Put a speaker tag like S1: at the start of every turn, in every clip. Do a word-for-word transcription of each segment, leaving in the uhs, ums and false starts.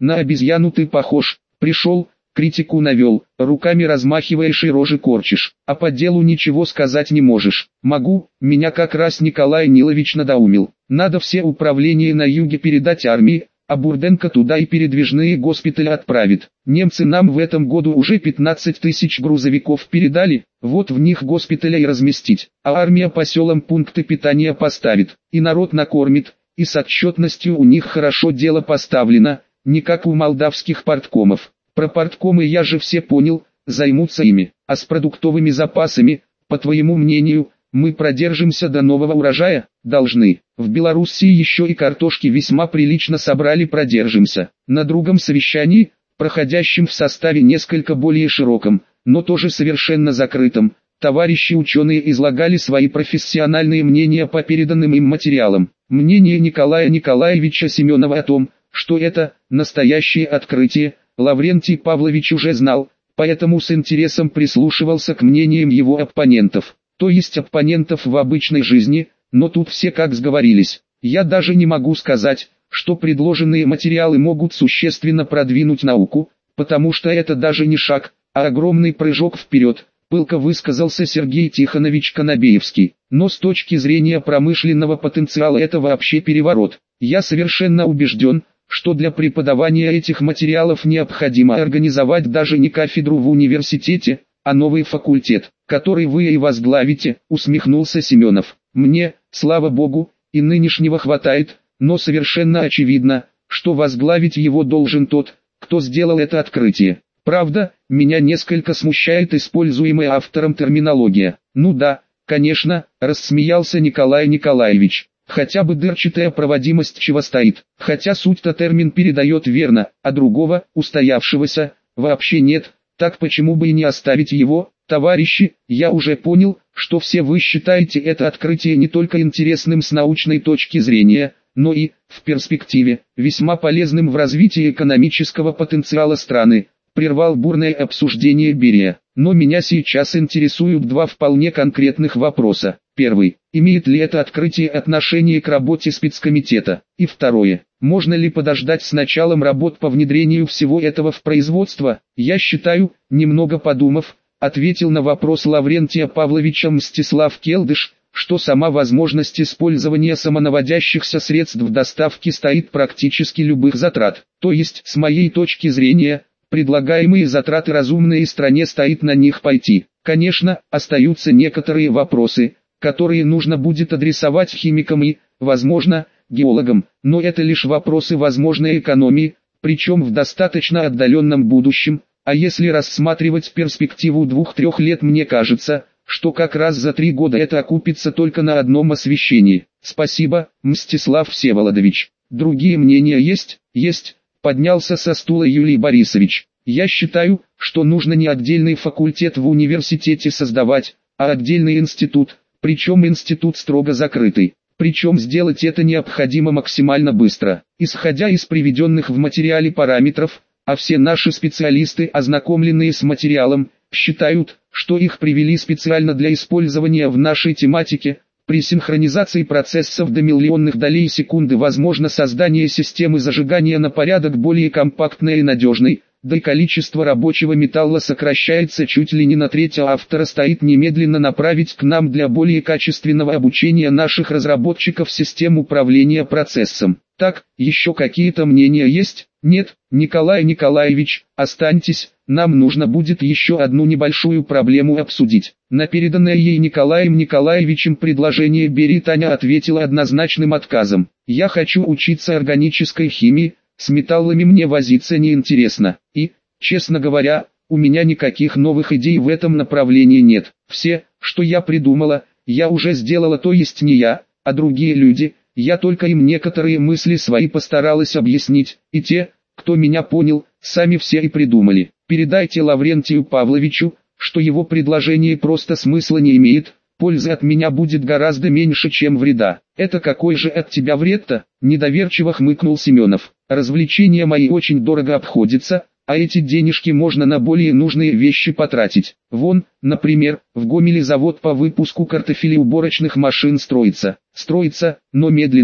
S1: на обезьяну ты похож, пришел, критику навел, руками размахиваешь и рожи корчишь, а по делу ничего сказать не можешь. Могу, меня как раз Николай Нилович надоумил. Надо все управления на юге передать армии, а Бурденко туда и передвижные госпитали отправит. Немцы нам в этом году уже пятнадцать тысяч грузовиков передали, вот в них госпитали и разместить, а армия по селам пункты питания поставит, и народ накормит, и с отчетностью у них хорошо дело поставлено, не как у молдавских парткомов. Про парткомы я же все понял, займутся ими, а с продуктовыми запасами, по твоему мнению, мы продержимся до нового урожая? Должны. В Белоруссии еще и картошки весьма прилично собрали, продержимся. На другом совещании, проходящем в составе несколько более широком, но тоже совершенно закрытом, товарищи ученые излагали свои профессиональные мнения по переданным им материалам. Мнение Николая Николаевича Семенова о том, что это настоящее открытие, Лаврентий Павлович уже знал, поэтому с интересом прислушивался к мнениям его оппонентов. То есть оппонентов в обычной жизни, но тут все как сговорились. Я даже не могу сказать, что предложенные материалы могут существенно продвинуть науку, потому что это даже не шаг, а огромный прыжок вперед, пылко высказался Сергей Тихонович Конобеевский. Но с точки зрения промышленного потенциала это вообще переворот. Я совершенно убежден, что для преподавания этих материалов необходимо организовать даже не кафедру в университете, а новый факультет, который вы и возглавите, усмехнулся Семенов. Мне, слава богу, и нынешнего хватает, но совершенно очевидно, что возглавить его должен тот, кто сделал это открытие. Правда, меня несколько смущает используемая автором терминология. Ну да, конечно, рассмеялся Николай Николаевич. Хотя бы дырчатая проводимость чего стоит, хотя суть-то термин передает верно, а другого, устоявшегося, вообще нет. Так почему бы и не оставить его? Товарищи, я уже понял, что все вы считаете это открытие не только интересным с научной точки зрения, но и, в перспективе, весьма полезным в развитии экономического потенциала страны. Прервал бурное обсуждение Берия. Но меня сейчас интересуют два вполне конкретных вопроса. Первый. Имеет ли это открытие отношение к работе спецкомитета? И второе. Можно ли подождать с началом работ по внедрению всего этого в производство? Я считаю, немного подумав, ответил на вопрос Лаврентия Павловича Мстислав Келдыш, что сама возможность использования самонаводящихся средств доставки стоит практически любых затрат. То есть, с моей точки зрения, предлагаемые затраты разумные, и стране стоит на них пойти. Конечно, остаются некоторые вопросы, которые нужно будет адресовать химикам и, возможно, геологам, но это лишь вопросы возможной экономии, причем в достаточно отдаленном будущем, а если рассматривать перспективу двух-трех лет, мне кажется, что как раз за три года это окупится только на одном освещении. Спасибо, Мстислав Всеволодович. Другие мнения есть? Есть. Поднялся со стула Юлий Борисович. Я считаю, что нужно не отдельный факультет в университете создавать, а отдельный институт, причем институт строго закрытый. Причем сделать это необходимо максимально быстро, исходя из приведенных в материале параметров, а все наши специалисты, ознакомленные с материалом, считают, что их привели специально для использования в нашей тематике. При синхронизации процессов до миллионных долей секунды возможно создание системы зажигания на порядок более компактной и надежной, да и количество рабочего металла сокращается чуть ли не на треть, а автора стоит немедленно направить к нам для более качественного обучения наших разработчиков систем управления процессом. Так, еще какие-то мнения есть? Нет, Николай Николаевич, останьтесь, нам нужно будет еще одну небольшую проблему обсудить. На переданное ей Николаем Николаевичем предложение Берии Таня ответила однозначным отказом. Я хочу учиться органической химии, с металлами мне возиться неинтересно. И, честно говоря, у меня никаких новых идей в этом направлении нет. Все, что я придумала, я уже сделала, то есть не я, а другие люди. Я только им некоторые мысли свои постаралась объяснить, и те, кто меня понял, сами все и придумали. Передайте Лаврентию Павловичу, что его предложение просто смысла не имеет, пользы от меня будет гораздо меньше, чем вреда. Это какой же от тебя вред-то? Недоверчиво хмыкнул Семенов. Развлечения мои очень дорого обходятся, а эти денежки можно на более нужные вещи потратить. Вон, например, в Гомеле завод по выпуску картофелеуборочных машин строится. Строится, но медленно,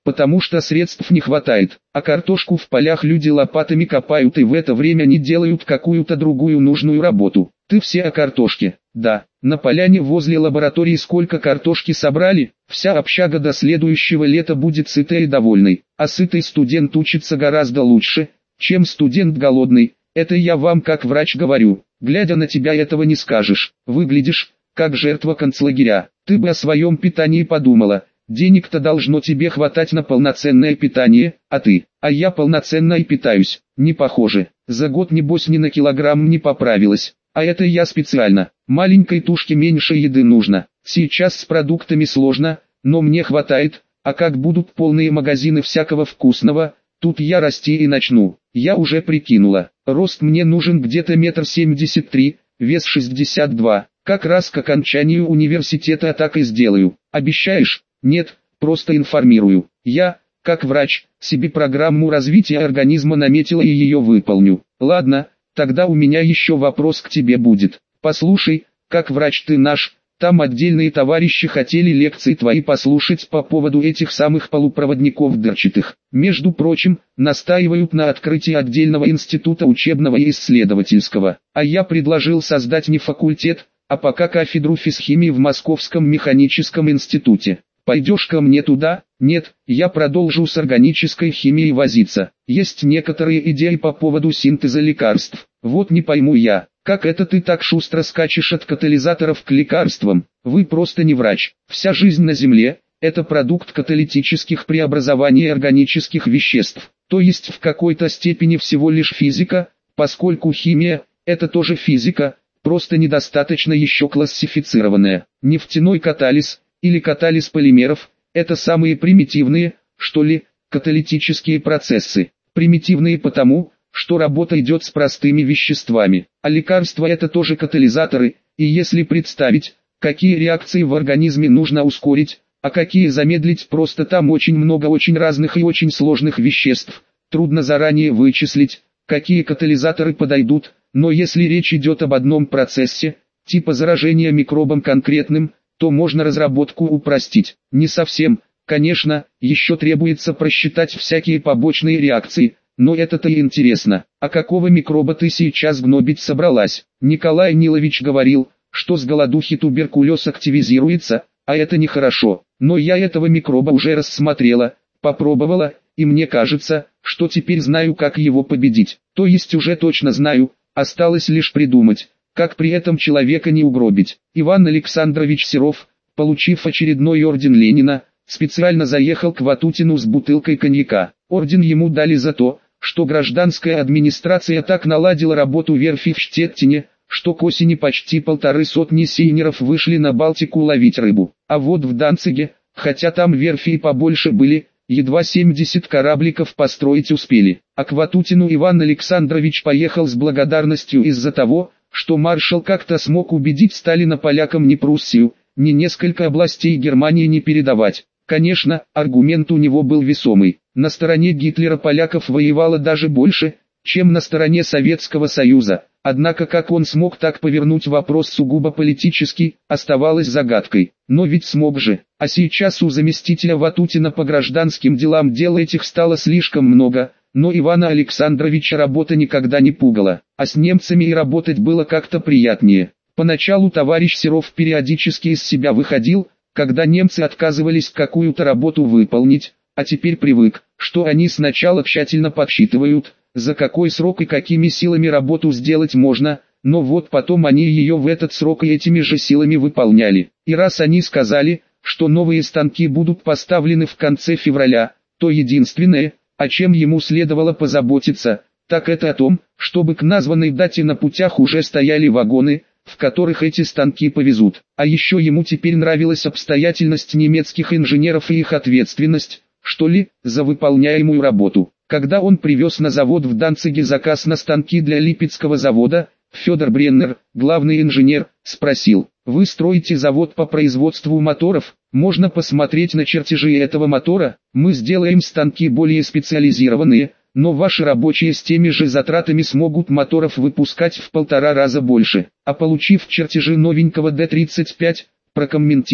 S1: потому что средств не хватает, а картошку в полях люди лопатами копают и в это время не делают какую-то другую нужную работу. Ты все о картошке. Да, на поляне возле лаборатории сколько картошки собрали, вся общага до следующего лета будет сытой и довольной, а сытый студент учится гораздо лучше, чем студент голодный, это я вам как врач говорю, глядя на тебя этого не скажешь, выглядишь, как жертва концлагеря, ты бы о своем питании подумала. Денег-то должно тебе хватать на полноценное питание, а ты, а я полноценно и питаюсь, не похоже, за год небось ни на килограмм не поправилась, а это я специально, маленькой тушке меньше еды нужно, сейчас с продуктами сложно, но мне хватает, а как будут полные магазины всякого вкусного, тут я расти и начну, я уже прикинула, рост мне нужен где-то метр семьдесят три, вес шестьдесят два, как раз к окончанию университета так и сделаю, обещаешь? Нет, просто информирую. Я, как врач, себе программу развития организма наметила и ее выполню. Ладно, тогда у меня еще вопрос к тебе будет. Послушай, как врач ты наш, там отдельные товарищи хотели лекции твои послушать по поводу этих самых полупроводников дырчатых. Между прочим, настаивают на открытии отдельного института учебного и исследовательского. А я предложил создать не факультет, а пока кафедру физхимии в Московском механическом институте. Пойдешь ко мне туда? Нет, я продолжу с органической химией возиться. Есть некоторые идеи по поводу синтеза лекарств. Вот не пойму я, как это ты так шустро скачешь от катализаторов к лекарствам? Вы просто не врач. Вся жизнь на Земле – это продукт каталитических преобразований органических веществ. То есть в какой-то степени всего лишь физика, поскольку химия – это тоже физика, просто недостаточно еще классифицированная. Нефтяной катализ – или катализ полимеров, это самые примитивные, что ли, каталитические процессы. Примитивные потому, что работа идет с простыми веществами, а лекарства это тоже катализаторы, и если представить, какие реакции в организме нужно ускорить, а какие замедлить, просто там очень много очень разных и очень сложных веществ, трудно заранее вычислить, какие катализаторы подойдут, но если речь идет об одном процессе, типа заражения микробом конкретным, то можно разработку упростить. Не совсем, конечно, еще требуется просчитать всякие побочные реакции, но это-то и интересно. А какого микроба ты сейчас гнобить собралась? Николай Нилович говорил, что с голодухи туберкулез активизируется, а это нехорошо. Но я этого микроба уже рассмотрела, попробовала, и мне кажется, что теперь знаю, как его победить. То есть уже точно знаю, осталось лишь придумать, как при этом человека не угробить. Иван Александрович Серов, получив очередной орден Ленина, специально заехал к Ватутину с бутылкой коньяка. Орден ему дали за то, что гражданская администрация так наладила работу верфи в Штеттине, что к осени почти полторы сотни сейнеров вышли на Балтику ловить рыбу. А вот в Данциге, хотя там верфи и побольше были, едва семьдесят корабликов построить успели. А к Ватутину Иван Александрович поехал с благодарностью из-за того, что маршал как-то смог убедить Сталина полякам ни Пруссию, ни несколько областей Германии не передавать. Конечно, аргумент у него был весомый. На стороне Гитлера поляков воевало даже больше, чем на стороне Советского Союза. Однако как он смог так повернуть вопрос сугубо политический, оставалось загадкой. Но ведь смог же. А сейчас у заместителя Ватутина по гражданским делам дел этих стало слишком много. Но Ивана Александровича работа никогда не пугала, а с немцами и работать было как-то приятнее. Поначалу товарищ Серов периодически из себя выходил, когда немцы отказывались какую-то работу выполнить, а теперь привык, что они сначала тщательно подсчитывают, за какой срок и какими силами работу сделать можно, но вот потом они ее в этот срок и этими же силами выполняли. И раз они сказали, что новые станки будут поставлены в конце февраля, то единственное, о чем ему следовало позаботиться, так это о том, чтобы к названной дате на путях уже стояли вагоны, в которых эти станки повезут. А еще ему теперь нравилась обстоятельность немецких инженеров и их ответственность, что ли, за выполняемую работу. Когда он привез на завод в Данциге заказ на станки для Липецкого завода, Федор Бреннер, главный инженер, спросил: «Вы строите завод по производству моторов? Можно посмотреть на чертежи этого мотора? Мы сделаем станки более специализированные, но ваши рабочие с теми же затратами смогут моторов выпускать в полтора раза больше». А получив чертежи новенького Д тридцать пять, прокомментировал: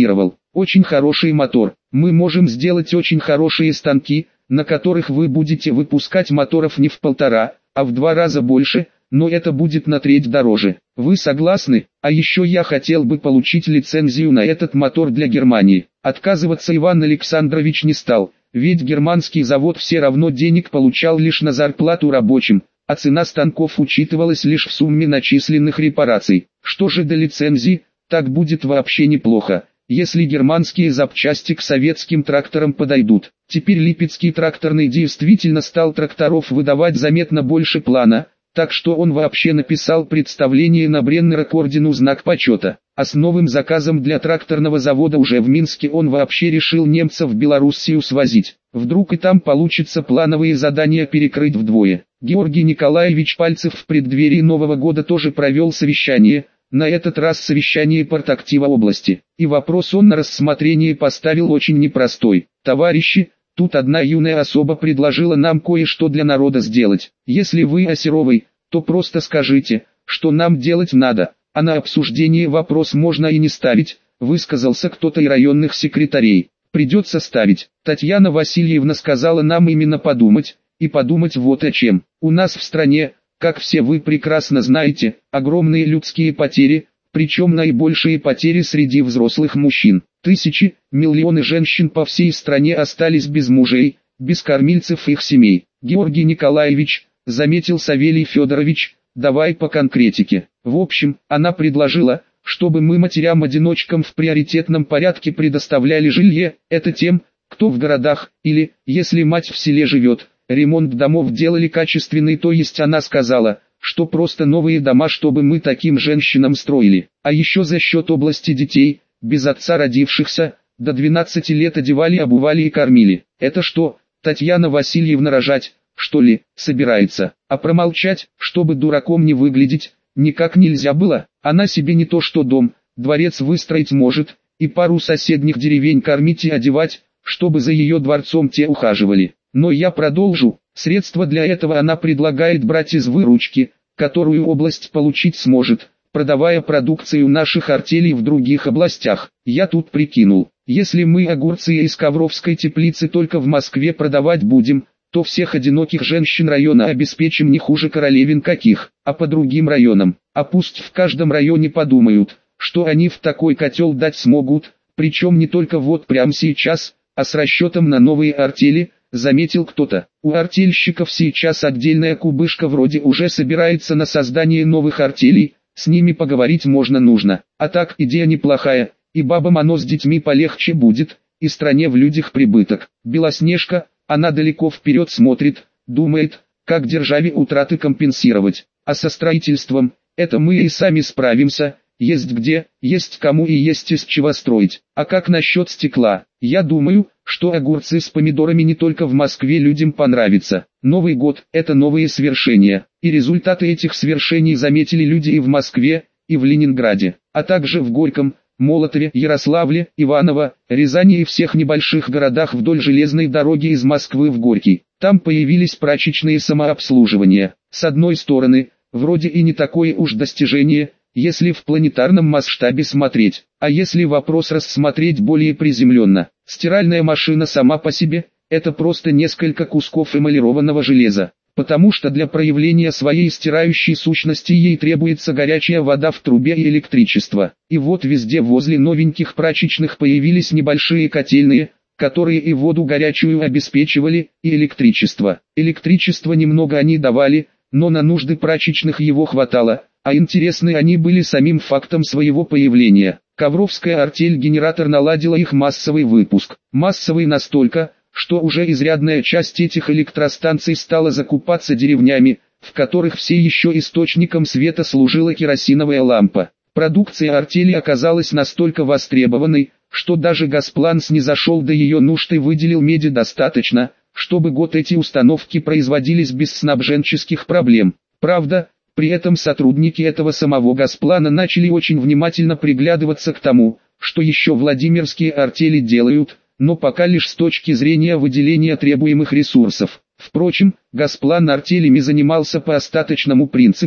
S1: Очень хороший мотор. Мы можем сделать очень хорошие станки, на которых вы будете выпускать моторов не в полтора, а в два раза больше, но это будет на треть дороже. Вы согласны? А еще я хотел бы получить лицензию на этот мотор для Германии. Отказываться Иван Александрович не стал, ведь германский завод все равно денег получал лишь на зарплату рабочим, а цена станков учитывалась лишь в сумме начисленных репараций. Что же до лицензии, так будет вообще неплохо, если германские запчасти к советским тракторам подойдут. Теперь Липецкий тракторный действительно стал тракторов выдавать заметно больше плана, так что он вообще написал представление на Бреннера к ордену Знак почета. А с новым заказом для тракторного завода уже в Минске он вообще решил немцев в Белоруссию свозить. Вдруг и там получится плановые задания перекрыть вдвое. Георгий Николаевич Пальцев в преддверии Нового года тоже провел совещание, на этот раз совещание партактива области. И вопрос он на рассмотрение поставил очень непростой. Товарищи, тут одна юная особа предложила нам кое-что для народа сделать. Если вы о Серовой, то просто скажите, что нам делать надо, а на обсуждение вопрос можно и не ставить, высказался кто-то из районных секретарей. Придется ставить. Татьяна Васильевна сказала нам именно подумать, и подумать вот о чем. У нас в стране, как все вы прекрасно знаете, огромные людские потери, причем наибольшие потери среди взрослых мужчин. Тысячи, миллионы женщин по всей стране остались без мужей, без кормильцев их семей. Георгий Николаевич, заметил Савелий Федорович, давай по конкретике. В общем, она предложила, чтобы мы матерям-одиночкам в приоритетном порядке предоставляли жилье, это тем, кто в городах, или, если мать в селе живет, ремонт домов делали качественный, то есть она сказала, что просто новые дома, чтобы мы таким женщинам строили. А еще за счет области детей, без отца родившихся, до двенадцати лет одевали, обували и кормили. Это что, Татьяна Васильевна рожать, что ли, собирается? А промолчать, чтобы дураком не выглядеть, никак нельзя было. Она себе не то что дом, дворец выстроить может, и пару соседних деревень кормить и одевать, чтобы за ее дворцом те ухаживали. Но я продолжу. Средства для этого она предлагает брать из выручки, которую область получить сможет, продавая продукцию наших артелей в других областях. Я тут прикинул, если мы огурцы из Ковровской теплицы только в Москве продавать будем, то всех одиноких женщин района обеспечим не хуже королевин каких, а по другим районам. А пусть в каждом районе подумают, что они в такой котел дать смогут, причем не только вот прямо сейчас, а с расчетом на новые артели, заметил кто-то. У артельщиков сейчас отдельная кубышка вроде уже собирается на создание новых артелей, с ними поговорить можно нужно. А так идея неплохая, и бабам оно с детьми полегче будет, и стране в людях прибыток. Белоснежка, она далеко вперед смотрит, думает, как державе утраты компенсировать. А со строительством, это мы и сами справимся, есть где, есть кому и есть из чего строить. А как насчет стекла? Я думаю, что огурцы с помидорами не только в Москве людям понравятся. Новый год – это новые свершения. И результаты этих свершений заметили люди и в Москве, и в Ленинграде, а также в Горьком, Молотове, Ярославле, Иваново, Рязани и всех небольших городах вдоль железной дороги из Москвы в Горький. Там появились прачечные самообслуживания. С одной стороны, вроде и не такое уж достижение, если в планетарном масштабе смотреть, а если вопрос рассмотреть более приземленно. Стиральная машина сама по себе – это просто несколько кусков эмалированного железа, потому что для проявления своей стирающей сущности ей требуется горячая вода в трубе и электричество. И вот везде возле новеньких прачечных появились небольшие котельные, которые и воду горячую обеспечивали, и электричество. Электричество немного они давали, но на нужды прачечных его хватало, а интересны они были самим фактом своего появления. Ковровская артель-генератор наладила их массовый выпуск. Массовый настолько, что уже изрядная часть этих электростанций стала закупаться деревнями, в которых все еще источником света служила керосиновая лампа. Продукция артели оказалась настолько востребованной, что даже Госплан снизошел до ее нужд и выделил меди достаточно, чтобы год эти установки производились без снабженческих проблем. Правда, при этом сотрудники этого самого Госплана начали очень внимательно приглядываться к тому, что еще Владимирские артели делают, но пока лишь с точки зрения выделения требуемых ресурсов. Впрочем, Госплан артелями занимался по остаточному принципу,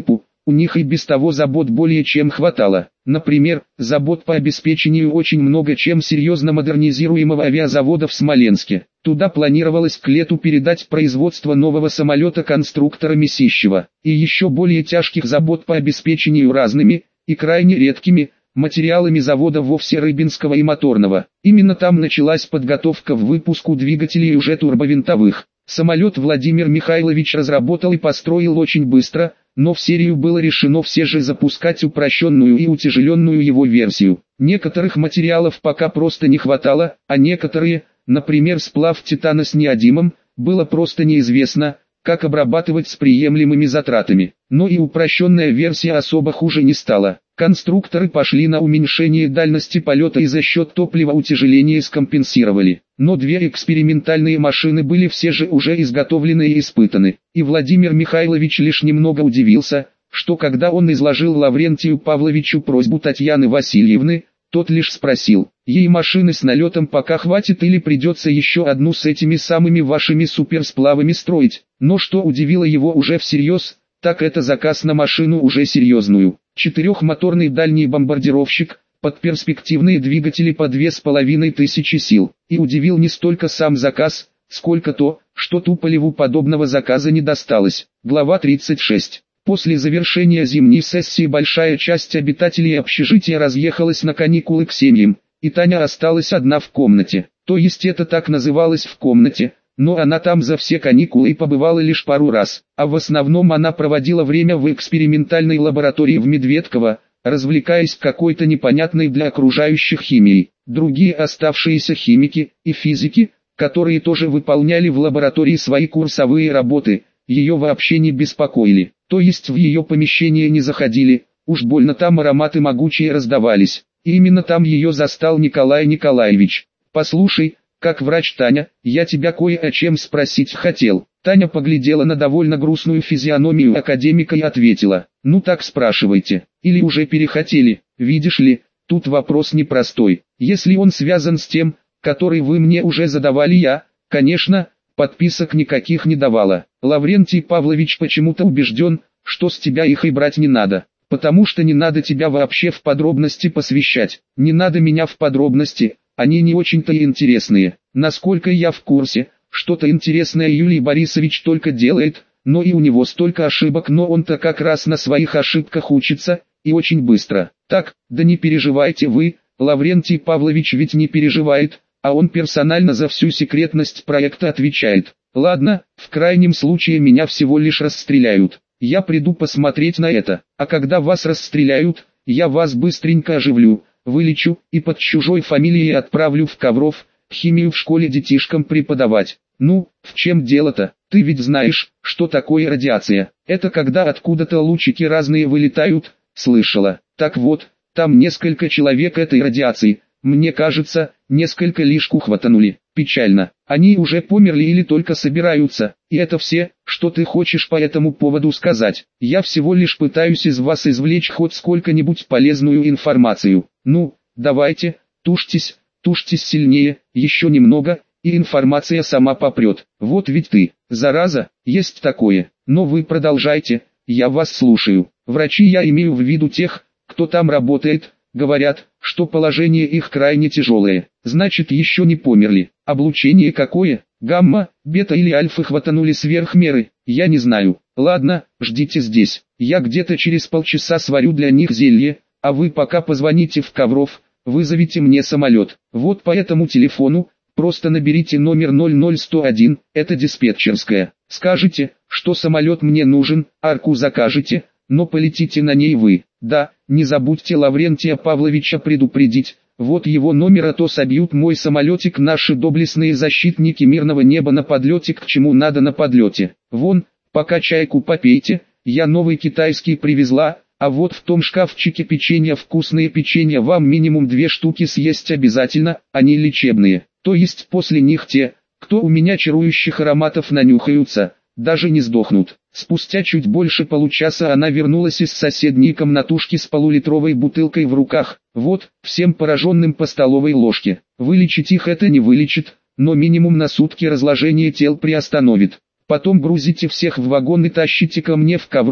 S1: у них и без того забот более чем хватало. Например, забот по обеспечению очень много чем серьезно модернизируемого авиазавода в Смоленске. Туда планировалось к лету передать производство нового самолета конструктора Месищева. И еще более тяжких забот по обеспечению разными, и крайне редкими, материалами завода вовсе Рыбинского и моторного. Именно там началась подготовка в выпуску двигателей уже турбовинтовых. Самолет Владимир Михайлович разработал и построил очень быстро, но в серию было решено все же запускать упрощенную и утяжеленную его версию. Некоторых материалов пока просто не хватало, а некоторые, например сплав титана с неодимом, было просто неизвестно, как обрабатывать с приемлемыми затратами. Но и упрощенная версия особо хуже не стала. Конструкторы пошли на уменьшение дальности полета и за счет топливоутяжеления скомпенсировали. Но две экспериментальные машины были все же уже изготовлены и испытаны. И Владимир Михайлович лишь немного удивился, что когда он изложил Лаврентию Павловичу просьбу Татьяны Васильевны, тот лишь спросил, ей машины с налетом пока хватит или придется еще одну с этими самыми вашими суперсплавами строить. Но что удивило его уже всерьез, так это заказ на машину уже серьезную. Четырехмоторный дальний бомбардировщик, под перспективные двигатели по две с половиной тысячи сил. И удивил не столько сам заказ, сколько то, что Туполеву подобного заказа не досталось. Глава тридцать шесть. После завершения зимней сессии большая часть обитателей общежития разъехалась на каникулы к семьям, и Таня осталась одна в комнате. То есть это так называлось в комнате, но она там за все каникулы и побывала лишь пару раз, а в основном она проводила время в экспериментальной лаборатории в Медведково, развлекаясь какой-то непонятной для окружающих химией. Другие оставшиеся химики и физики, которые тоже выполняли в лаборатории свои курсовые работы, ее вообще не беспокоили, то есть в ее помещение не заходили, уж больно там ароматы могучие раздавались. И именно там ее застал Николай Николаевич. «Послушай, как врач Таня, я тебя кое о чем спросить хотел». Таня поглядела на довольно грустную физиономию академика и ответила, «Ну так спрашивайте, или уже перехотели, видишь ли, тут вопрос непростой. Если он связан с тем, который вы мне уже задавали я, конечно, подписок никаких не давала. Лаврентий Павлович почему-то убежден, что с тебя их и брать не надо, потому что не надо тебя вообще в подробности посвящать. Не надо меня в подробности, они не очень-то и интересные. Насколько я в курсе, что-то интересное Юлий Борисович только делает, но и у него столько ошибок, но он-то как раз на своих ошибках учится, и очень быстро. Так, да не переживайте вы, Лаврентий Павлович ведь не переживает, а он персонально за всю секретность проекта отвечает. Ладно, в крайнем случае меня всего лишь расстреляют. Я приду посмотреть на это, а когда вас расстреляют, я вас быстренько оживлю, вылечу и под чужой фамилией отправлю в Ковров, химию в школе детишкам преподавать. Ну, в чем дело-то? Ты ведь знаешь, что такое радиация. Это когда откуда-то лучики разные вылетают, слышала. Так вот, там несколько человек этой радиации, мне кажется, несколько лишку хватанули. Печально. Они уже померли или только собираются, и это все, что ты хочешь по этому поводу сказать. Я всего лишь пытаюсь из вас извлечь хоть сколько-нибудь полезную информацию. Ну, давайте, тушьтесь, тушьтесь сильнее, еще немного, и информация сама попрет. Вот ведь ты, зараза, есть такое. Но вы продолжайте, я вас слушаю. Врачи, я имею в виду тех, кто там работает, говорят, что положение их крайне тяжелое. Значит, еще не померли. Облучение какое? Гамма, бета или альфа хватанули сверх меры? Я не знаю. Ладно, ждите здесь. Я где-то через полчаса сварю для них зелье, а вы пока позвоните в Ковров, вызовите мне самолет. Вот по этому телефону, просто наберите номер ноль ноль сто один, это диспетчерская. Скажите, что самолет мне нужен, арку закажете, но полетите на ней вы. Да, не забудьте Лаврентия Павловича предупредить, вот его номер, а то собьют мой самолетик наши доблестные защитники мирного неба на подлете, к чему надо на подлете. Вон, пока чайку попейте, я новый китайский привезла, а вот в том шкафчике печенья, вкусные печенья, вам минимум две штуки съесть обязательно, они лечебные, то есть после них те, кто у меня чарующих ароматов нанюхаются, даже не сдохнут. Спустя чуть больше получаса она вернулась из соседней комнатушки с полулитровой бутылкой в руках. Вот, всем пораженным по столовой ложке. Вылечить их это не вылечит, но минимум на сутки разложение тел приостановит. Потом грузите всех в вагон и тащите ко мне в Ковров,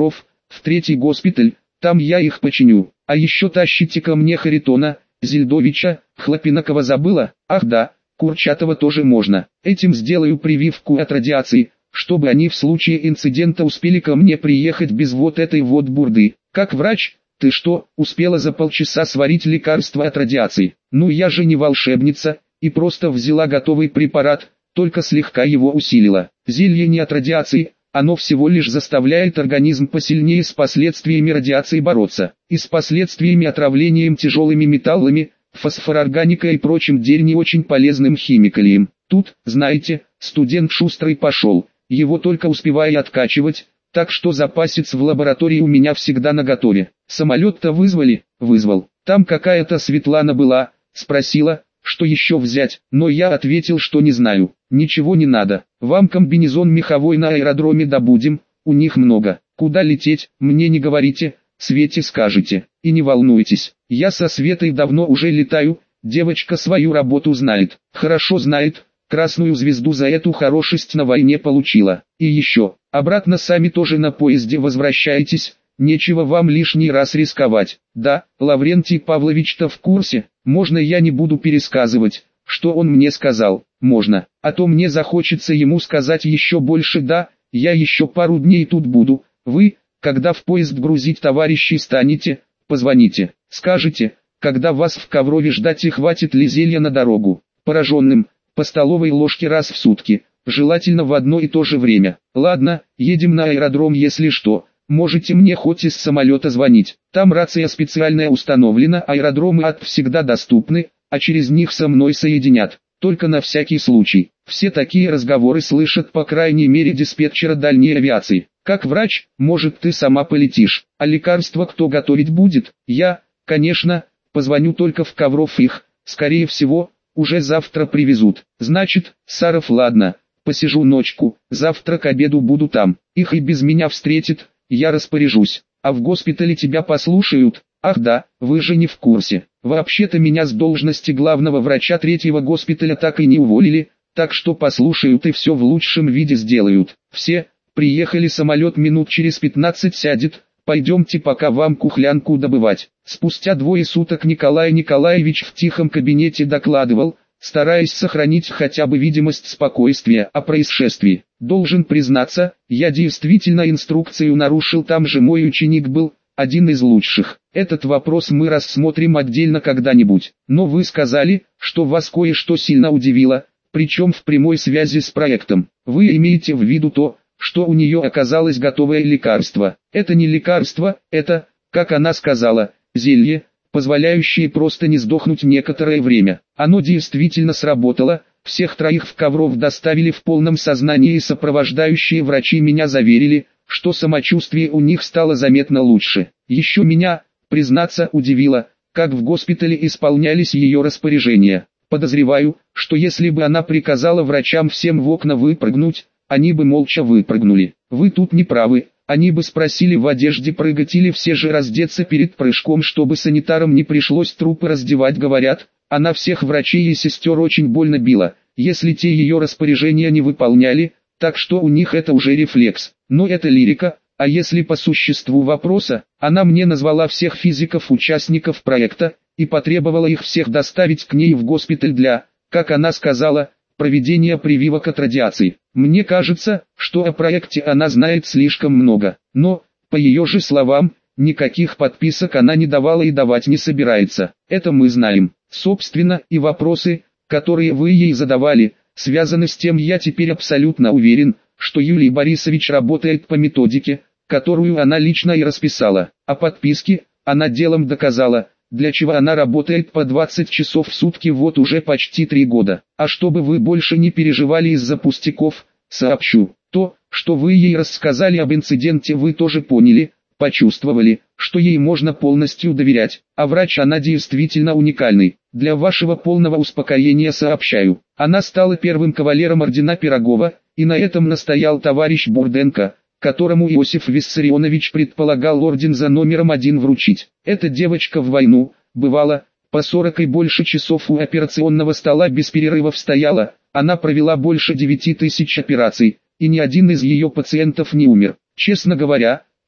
S1: в третий госпиталь, там я их починю. А еще тащите ко мне Харитона, Зельдовича, Хлопинакова забыла? Ах да, Курчатова тоже можно. Этим сделаю прививку от радиации, чтобы они в случае инцидента успели ко мне приехать без вот этой вот бурды. Как врач, ты что, успела за полчаса сварить лекарство от радиации? Ну я же не волшебница, и просто взяла готовый препарат, только слегка его усилила. Зелье не от радиации, оно всего лишь заставляет организм посильнее с последствиями радиации бороться, и с последствиями отравлением тяжелыми металлами, фосфорорганикой и прочим дерьми очень полезным химикалием. Тут, знаете, студент шустрый пошел, его только успевай откачивать, так что запасец в лаборатории у меня всегда наготове. Самолет-то вызвали? Вызвал. Там какая-то Светлана была, спросила, что еще взять, но я ответил, что не знаю. Ничего не надо, вам комбинезон меховой на аэродроме добудем, у них много. Куда лететь, мне не говорите, Свете скажете. И не волнуйтесь, я со Светой давно уже летаю, девочка свою работу знает. Хорошо знает, красную звезду за эту хорошесть на войне получила. И еще, обратно сами тоже на поезде возвращаетесь, нечего вам лишний раз рисковать. Да, Лаврентий Павлович-то в курсе, можно я не буду пересказывать, что он мне сказал? Можно, а то мне захочется ему сказать еще больше. Да, я еще пару дней тут буду, вы, когда в поезд грузить товарищей станете, позвоните, скажете, когда вас в Коврове ждать и хватит ли зелья на дорогу. Пораженным, по столовой ложке раз в сутки, желательно в одно и то же время. Ладно, едем на аэродром, если что, можете мне хоть из самолета звонить, там рация специальная установлена, аэродромы от всегда доступны, а через них со мной соединят. Только на всякий случай. Все такие разговоры слышат по крайней мере диспетчера дальней авиации. Как врач, может ты сама полетишь, а лекарства кто готовить будет? Я, конечно, позвоню только в Ковров, их, скорее всего, уже завтра привезут. Значит, Саров, ладно, посижу ночку, завтра к обеду буду там. Их и без меня встретит, я распоряжусь. А в госпитале тебя послушают? Ах да, вы же не в курсе. Вообще-то меня с должности главного врача третьего госпиталя так и не уволили, так что послушают и все в лучшем виде сделают. Все, приехали, самолет минут через пятнадцать сядет, пойдемте пока вам кухлянку добывать. Спустя двое суток Николай Николаевич в тихом кабинете докладывал, стараясь сохранить хотя бы видимость спокойствия о происшествии. Должен признаться, я действительно инструкцию нарушил, там же мой ученик был, один из лучших. Этот вопрос мы рассмотрим отдельно когда-нибудь. Но вы сказали, что вас кое-что сильно удивило, причем в прямой связи с проектом. Вы имеете в виду то, что у нее оказалось готовое лекарство. Это не лекарство, это, как она сказала, зелье, позволяющее просто не сдохнуть некоторое время. Оно действительно сработало, всех троих в Ковров доставили в полном сознании, и сопровождающие врачи меня заверили, что самочувствие у них стало заметно лучше. Еще меня, признаться, удивило, как в госпитале исполнялись ее распоряжения. Подозреваю, что если бы она приказала врачам всем в окна выпрыгнуть, они бы молча выпрыгнули. Вы тут не правы, они бы спросили в одежде прыгать или все же раздеться перед прыжком, чтобы санитарам не пришлось трупы раздевать. Говорят, она всех врачей и сестер очень больно била, если те ее распоряжения не выполняли, так что у них это уже рефлекс. Но это лирика, а если по существу вопроса, она мне назвала всех физиков-участников проекта, и потребовала их всех доставить к ней в госпиталь для, как она сказала, проведения прививок от радиации. Мне кажется, что о проекте она знает слишком много, но, по ее же словам, никаких подписок она не давала и давать не собирается. Это мы знаем. Собственно, и вопросы, которые вы ей задавали, связаны с тем. Я теперь абсолютно уверен, что Юлий Борисович работает по методике, которую она лично и расписала. А подписки, она делом доказала, для чего она работает по двадцать часов в сутки вот уже почти три года. А чтобы вы больше не переживали из-за пустяков, сообщу, то, что вы ей рассказали об инциденте, вы тоже поняли, почувствовали, что ей можно полностью доверять. А врач она действительно уникальный. Для вашего полного успокоения сообщаю, она стала первым кавалером ордена Пирогова, и на этом настоял товарищ Бурденко, которому Иосиф Виссарионович предполагал орден за номером один вручить. Эта девочка в войну, бывало, по сорок и больше часов у операционного стола без перерывов стояла, она провела больше девяти тысяч операций, и ни один из ее пациентов не умер. Честно говоря,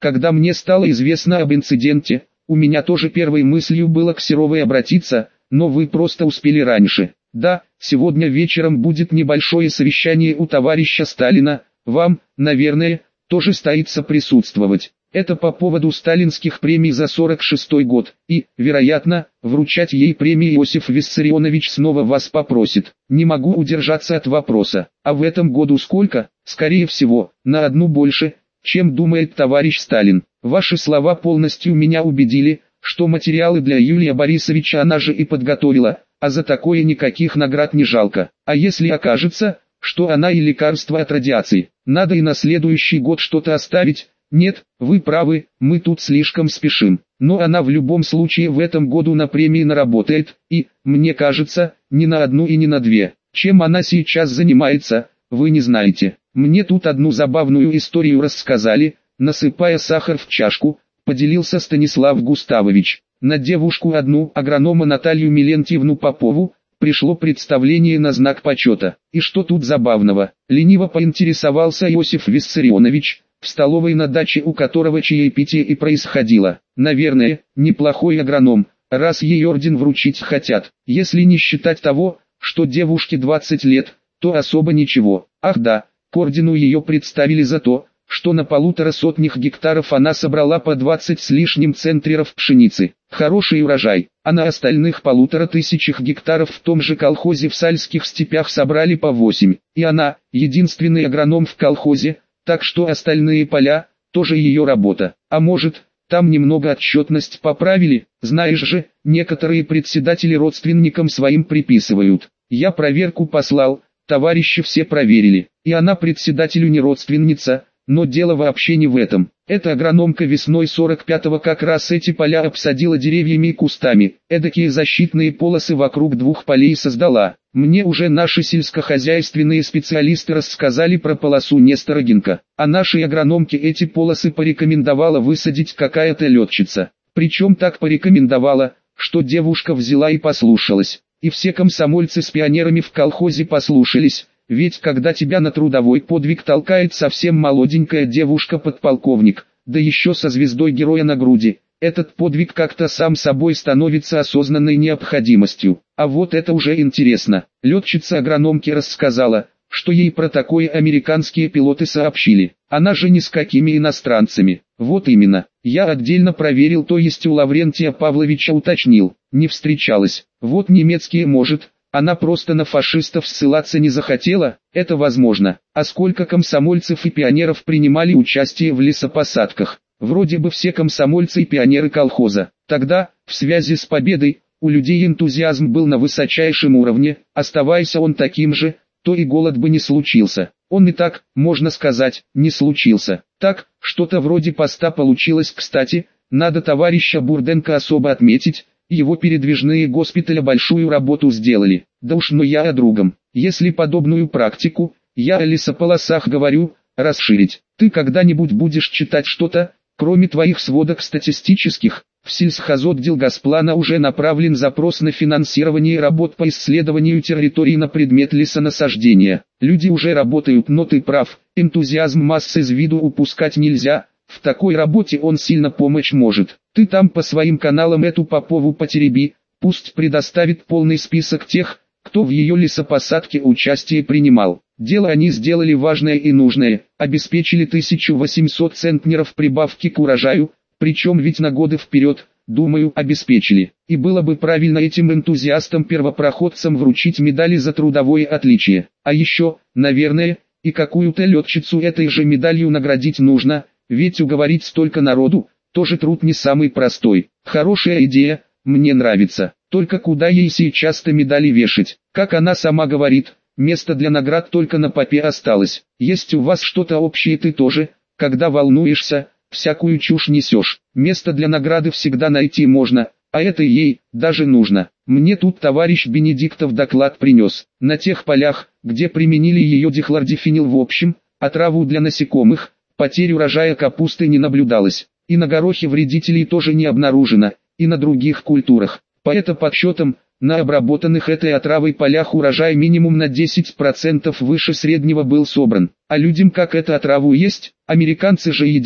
S1: Когда мне стало известно об инциденте, у меня тоже первой мыслью было к Серовой обратиться, но вы просто успели раньше. Да, сегодня вечером будет небольшое совещание у товарища Сталина, вам, наверное, тоже стоится присутствовать. Это по поводу сталинских премий за сорок шестой год, и, вероятно, вручать ей премии Иосиф Виссарионович снова вас попросит. Не могу удержаться от вопроса, а в этом году сколько? Скорее всего, на одну больше, чем думает товарищ Сталин. Ваши слова полностью меня убедили, что материалы для Юлия Борисовича она же и подготовила, а за такое никаких наград не жалко. А если окажется, что она и лекарство от радиации, надо и на следующий год что-то оставить? Нет, вы правы, мы тут слишком спешим. Но она в любом случае в этом году на премии наработает, и, мне кажется, не на одну и не на две. Чем она сейчас занимается, вы не знаете. Мне тут одну забавную историю рассказали, насыпая сахар в чашку, поделился Станислав Густавович. На девушку одну, агронома Наталью Милентьевну Попову, пришло представление на знак почета. И что тут забавного? Лениво поинтересовался Иосиф Виссарионович, в столовой на даче у которого чаепитие и происходило. Наверное, неплохой агроном, раз ей орден вручить хотят. Если не считать того, что девушке двадцать лет, то особо ничего. Ах да, к ордену ее представили за то, что на полутора сотнях гектаров она собрала по двадцать с лишним центнеров пшеницы. Хороший урожай, а на остальных полутора тысячах гектаров в том же колхозе в Сальских степях собрали по восемь. И она, единственный агроном в колхозе, так что остальные поля, тоже ее работа. А может, там немного отчетность поправили, знаешь же, некоторые председатели родственникам своим приписывают. Я проверку послал, товарищи все проверили, и она председателю не родственница, но дело вообще не в этом. Эта агрономка весной сорок пятого как раз эти поля обсадила деревьями и кустами, эдакие защитные полосы вокруг двух полей создала. Мне уже наши сельскохозяйственные специалисты рассказали про полосу Несторогинка, а нашей агрономке эти полосы порекомендовала высадить какая-то летчица. Причем так порекомендовала, что девушка взяла и послушалась. И все комсомольцы с пионерами в колхозе послушались. Ведь когда тебя на трудовой подвиг толкает совсем молоденькая девушка-подполковник, да еще со звездой героя на груди, этот подвиг как-то сам собой становится осознанной необходимостью. А вот это уже интересно. Летчица агрономке рассказала, что ей про такое американские пилоты сообщили. Она же ни с какими иностранцами. Вот именно. Я отдельно проверил, то есть у Лаврентия Павловича уточнил. Не встречалась. Вот немецкие может. Она просто на фашистов ссылаться не захотела, это возможно. А сколько комсомольцев и пионеров принимали участие в лесопосадках? Вроде бы все комсомольцы и пионеры колхоза. Тогда, в связи с победой, у людей энтузиазм был на высочайшем уровне, оставаясь он таким же, то и голод бы не случился. Он и так, можно сказать, не случился. Так, что-то вроде поста получилось. Кстати, надо товарища Бурденко особо отметить. Его передвижные госпитали большую работу сделали. Да уж, но я о другом. Если подобную практику, я о лесополосах говорю, расширить. Ты когда-нибудь будешь читать что-то, кроме твоих сводок статистических? В сельхозотдел Госплана уже направлен запрос на финансирование работ по исследованию территорий на предмет лесонасаждения. Люди уже работают, но ты прав, энтузиазм масс из виду упускать нельзя. В такой работе он сильно помочь может. Ты там по своим каналам эту Попову потереби, пусть предоставит полный список тех, кто в ее лесопосадке участие принимал. Дело они сделали важное и нужное, обеспечили тысячу восемьсот центнеров прибавки к урожаю, причем ведь на годы вперед, думаю, обеспечили. И было бы правильно этим энтузиастам-первопроходцам вручить медали за трудовое отличие. А еще, наверное, и какую-то летчицу этой же медалью наградить нужно. Ведь уговорить столько народу, тоже труд не самый простой. Хорошая идея, мне нравится. Только куда ей сейчас-то медали вешать? Как она сама говорит, место для наград только на попе осталось. Есть у вас что-то общее, ты тоже, когда волнуешься, всякую чушь несешь. Место для награды всегда найти можно, а это ей даже нужно. Мне тут товарищ Бенедиктов доклад принес. На тех полях, где применили ее дихлордифенил в общем, отраву для насекомых, потерь урожая капусты не наблюдалось, и на горохе вредителей тоже не обнаружено, и на других культурах. По это подсчетам, на обработанных этой отравой полях урожай минимум на десять процентов выше среднего был собран. А людям как эту отраву есть? Американцы же едят,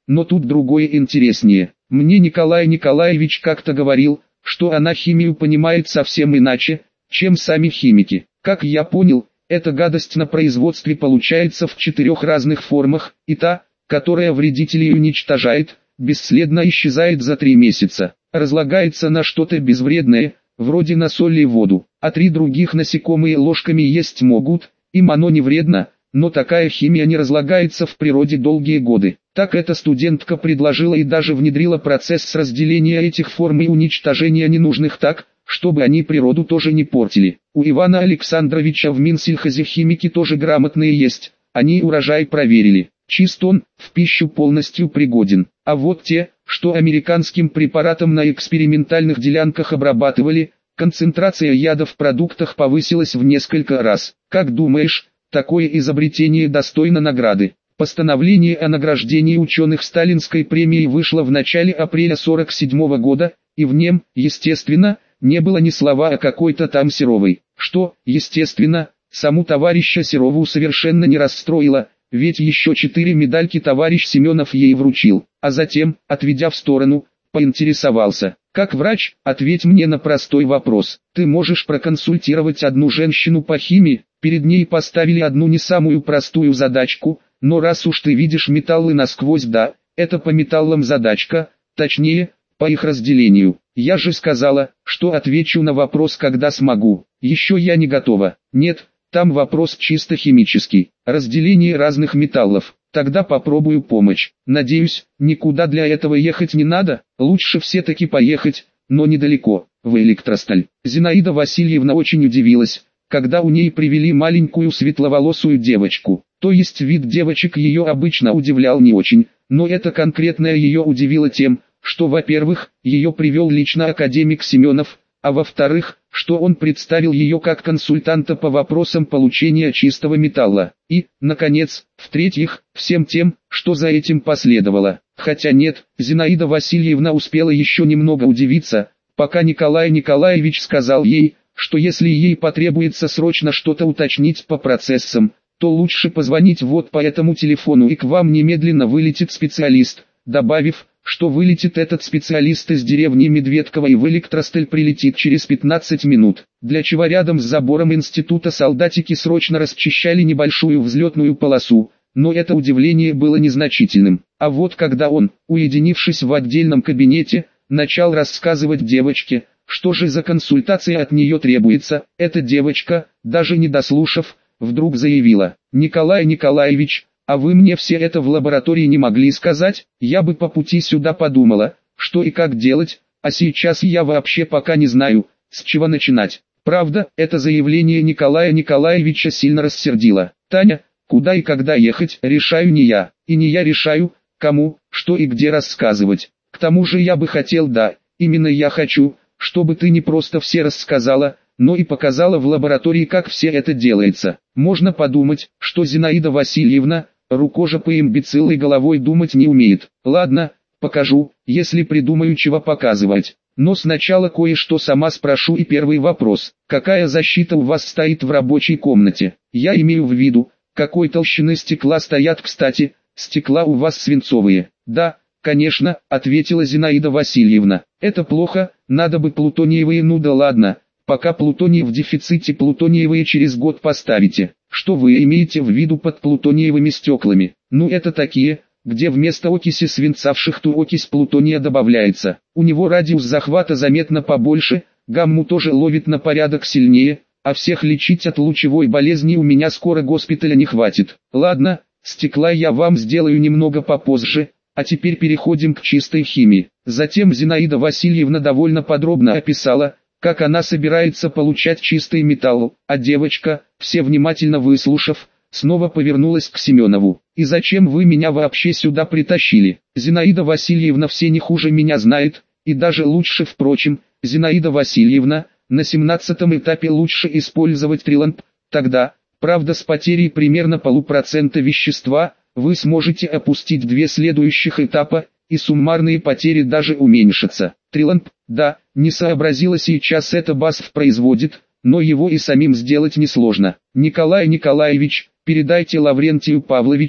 S1: но тут другое интереснее. Мне Николай Николаевич как-то говорил, что она химию понимает совсем иначе, чем сами химики. Как я понял, эта гадость на производстве получается в четырех разных формах, и та, которая вредителей уничтожает, бесследно исчезает за три месяца, разлагается на что-то безвредное, вроде на соль и воду, а три других насекомые ложками есть могут, им оно не вредно, но такая химия не разлагается в природе долгие годы. Так эта студентка предложила и даже внедрила процесс разделения этих форм и уничтожения ненужных так, чтобы они природу тоже не портили. У Ивана Александровича в Минсельхозе химики тоже грамотные есть, они урожай проверили. Чист он, в пищу полностью пригоден. А вот те, что американским препаратом на экспериментальных делянках обрабатывали, концентрация яда в продуктах повысилась в несколько раз. Как думаешь, такое изобретение достойно награды? Постановление о награждении ученых Сталинской премией вышло в начале апреля сорок седьмого года, и в нем, естественно, не было ни слова о какой-то там Серовой. Что, естественно, саму товарища Серову совершенно не расстроило, ведь еще четыре медальки товарищ Семенов ей вручил, а затем, отведя в сторону, поинтересовался: «Как врач, ответь мне на простой вопрос. Ты можешь проконсультировать одну женщину по химии?» Перед ней поставили одну не самую простую задачку, но раз уж ты видишь металлы насквозь, да, это по металлам задачка, точнее, по их разделению. Я же сказала, что отвечу на вопрос, когда смогу. Еще я не готова. Нет, там вопрос чисто химический, разделение разных металлов. Тогда попробую помочь. Надеюсь, никуда для этого ехать не надо, лучше все-таки поехать, но недалеко, в Электросталь. Зинаида Васильевна очень удивилась, когда у ней привели маленькую светловолосую девочку. То есть вид девочек ее обычно удивлял не очень, но это конкретное ее удивило тем, что, во-первых, ее привел лично академик Семенов, а во-вторых, что он представил ее как консультанта по вопросам получения чистого металла. И, наконец, в-третьих, всем тем, что за этим последовало. Хотя нет, Зинаида Васильевна успела еще немного удивиться, пока Николай Николаевич сказал ей, что если ей потребуется срочно что-то уточнить по процессам, то лучше позвонить вот по этому телефону, и к вам немедленно вылетит специалист, добавив, что вылетит этот специалист из деревни Медведково и в Электросталь прилетит через пятнадцать минут, для чего рядом с забором института солдатики срочно расчищали небольшую взлетную полосу, но это удивление было незначительным. А вот когда он, уединившись в отдельном кабинете, начал рассказывать девочке, что же за консультация от нее требуется, эта девочка, даже не дослушав, вдруг заявила: «Николай Николаевич, а вы мне все это в лаборатории не могли сказать? Я бы по пути сюда подумала, что и как делать, а сейчас я вообще пока не знаю, с чего начинать». Правда, это заявление Николая Николаевича сильно рассердило. «Таня, куда и когда ехать, решаю не я, и не я решаю, кому, что и где рассказывать. К тому же я бы хотел, да, именно я хочу, чтобы ты не просто все рассказала, но и показала в лаборатории, как все это делается». Можно подумать, что Зинаида Васильевна, рукожа по имбецилой головой думать не умеет. Ладно, покажу, если придумаю чего показывать. Но сначала кое-что сама спрошу, и первый вопрос: какая защита у вас стоит в рабочей комнате? Я имею в виду, какой толщины стекла стоят. Кстати, стекла у вас свинцовые. Да, конечно, ответила Зинаида Васильевна. Это плохо, надо бы плутониевые. Ну да ладно, пока плутоний в дефиците, плутониевые через год поставите. Что вы имеете в виду под плутониевыми стеклами? Ну это такие, где вместо окиси свинца в шихту окись плутония добавляется. У него радиус захвата заметно побольше, гамму тоже ловит на порядок сильнее, а всех лечить от лучевой болезни у меня скоро госпиталя не хватит. Ладно, стекла я вам сделаю немного попозже, а теперь переходим к чистой химии. Затем Зинаида Васильевна довольно подробно описала, как она собирается получать чистый металл, а девочка, все внимательно выслушав, снова повернулась к Семенову. «И зачем вы меня вообще сюда притащили? Зинаида Васильевна все не хуже меня знает, и даже лучше. Впрочем, Зинаида Васильевна, на семнадцатом этапе лучше использовать Триламп, тогда, правда с потерей примерно полупроцента вещества, вы сможете опустить две следующих этапа, и суммарные потери даже уменьшатся. Триламп, да, не сообразила сейчас, это Басов производит, но его и самим сделать несложно. Николай Николаевич, передайте Лаврентию Павловичу,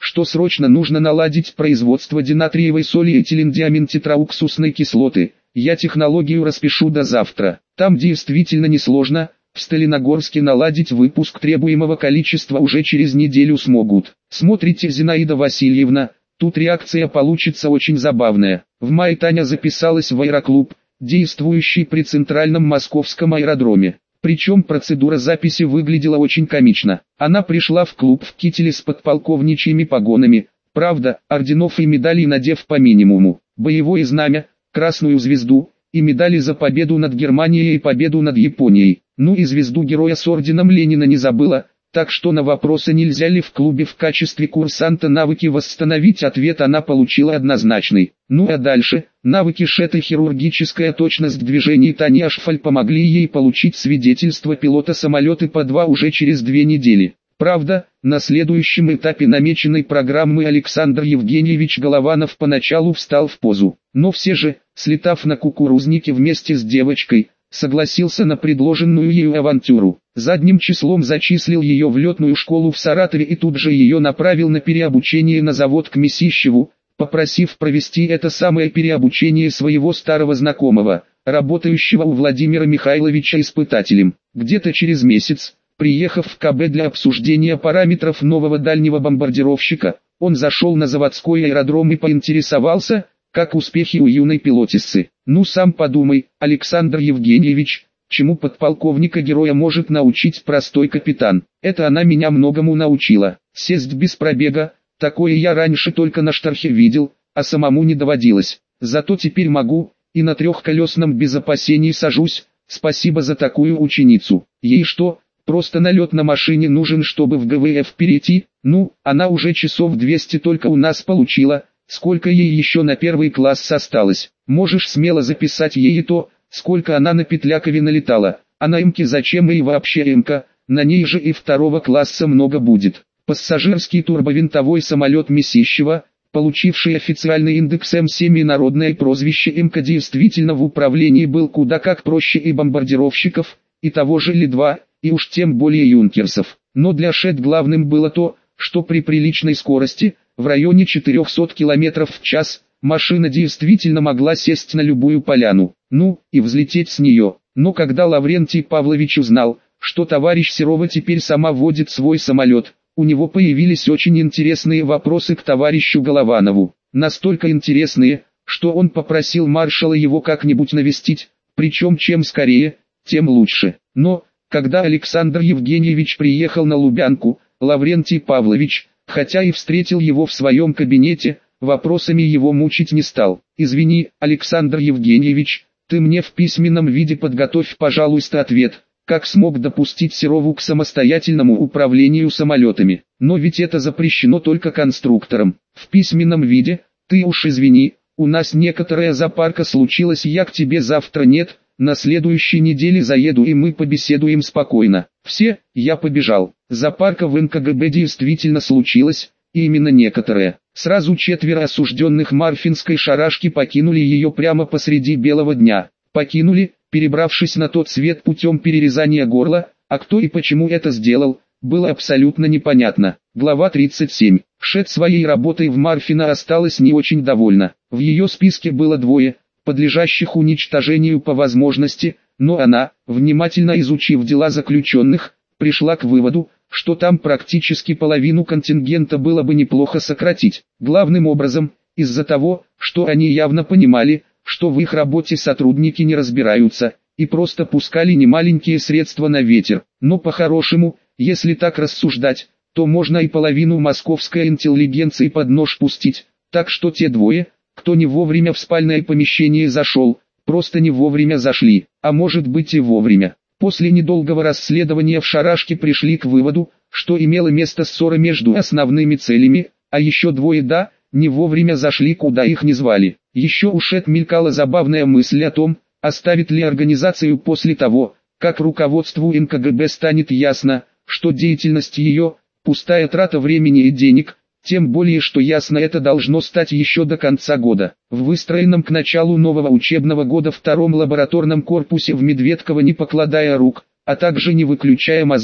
S1: что срочно нужно наладить производство динатриевой соли и этилендиамин-тетрауксусной кислоты. Я технологию распишу до завтра. Там действительно несложно. В Сталиногорске наладить выпуск требуемого количества уже через неделю смогут. Смотрите, Зинаида Васильевна, тут реакция получится очень забавная. В мае Таня записалась в аэроклуб, действующий при Центральном Московском аэродроме. Причем процедура записи выглядела очень комично. Она пришла в клуб в кителе с подполковничьими погонами, правда, орденов и медалей надев по минимуму. Боевое знамя, красную звезду и медали за победу над Германией и победу над Японией. Ну и звезду героя с орденом Ленина не забыла, так что на вопросы, нельзя ли в клубе в качестве курсанта навыки восстановить, ответ она получила однозначный. Ну а дальше, навыки ШЭТ и хирургическая точность движений Тани Ашфаль помогли ей получить свидетельство пилота самолета П два уже через две недели. Правда, на следующем этапе намеченной программы Александр Евгеньевич Голованов поначалу встал в позу, но все же, слетав на кукурузники вместе с девочкой, согласился на предложенную ею авантюру. Задним числом зачислил ее в летную школу в Саратове и тут же ее направил на переобучение на завод к Месищеву, попросив провести это самое переобучение своего старого знакомого, работающего у Владимира Михайловича испытателем. Где-то через месяц, приехав в КБ для обсуждения параметров нового дальнего бомбардировщика, он зашел на заводской аэродром и поинтересовался, как успехи у юной пилотиссы. Ну сам подумай, Александр Евгеньевич, чему подполковника-героя может научить простой капитан. Это она меня многому научила. Сесть без пробега, такое я раньше только на Штархе видел, а самому не доводилось. Зато теперь могу, и на трехколесном без опасений сажусь. Спасибо за такую ученицу. Ей что, просто налет на машине нужен, чтобы в ГВФ перейти? Ну, она уже часов двести только у нас получила. Сколько ей еще на первый класс осталось? Можешь смело записать ей и то, сколько она на Петлякове налетала. А на МКе зачем и вообще МК, на ней же и второго класса много будет. Пассажирский турбовинтовой самолет Месищева, получивший официальный индекс М семь и народное прозвище МК, действительно в управлении был куда как проще и бомбардировщиков, и того же Ли два, и уж тем более юнкерсов. Но для ШЭТ главным было то, что при приличной скорости, в районе четырехсот километров в час, машина действительно могла сесть на любую поляну, ну, и взлететь с нее. Но когда Лаврентий Павлович узнал, что товарищ Серова теперь сама водит свой самолет, у него появились очень интересные вопросы к товарищу Голованову. Настолько интересные, что он попросил маршала его как-нибудь навестить, причем чем скорее, тем лучше. Но, когда Александр Евгеньевич приехал на Лубянку, Лаврентий Павлович, хотя и встретил его в своем кабинете, вопросами его мучить не стал. «Извини, Александр Евгеньевич, ты мне в письменном виде подготовь, пожалуйста, ответ, как смог допустить Серову к самостоятельному управлению самолетами. Но ведь это запрещено только конструкторам. В письменном виде, ты уж извини, у нас некоторая запарка случилась, я к тебе завтра нет, на следующей неделе заеду и мы побеседуем спокойно. Все, я побежал». Запарка в эн ка гэ бэ действительно случилась, и именно некоторые. Сразу четверо осужденных Марфинской шарашки покинули ее прямо посреди белого дня. Покинули, перебравшись на тот свет путем перерезания горла, а кто и почему это сделал, было абсолютно непонятно. Глава тридцать семь. ШЭТ своей работой в Марфино осталась не очень довольна. В ее списке было двое, подлежащих уничтожению по возможности, но она, внимательно изучив дела заключенных, пришла к выводу, что там практически половину контингента было бы неплохо сократить. Главным образом, из-за того, что они явно понимали, что в их работе сотрудники не разбираются, и просто пускали немаленькие средства на ветер. Но по-хорошему, если так рассуждать, то можно и половину московской интеллигенции под нож пустить, так что те двое, кто не вовремя в спальное помещение зашел, просто не вовремя зашли, а может быть и вовремя. После недолгого расследования в шарашке пришли к выводу, что имела место ссора между основными целями, а еще двое да, не вовремя зашли куда их не звали. Еще у ШЭТ мелькала забавная мысль о том, оставит ли организацию после того, как руководству эн ка гэ бэ станет ясно, что деятельность ее – пустая трата времени и денег, тем более что ясно это должно стать еще до конца года. В выстроенном к началу нового учебного года втором лабораторном корпусе в Медведково, не покладая рук, а также не выключая мозги,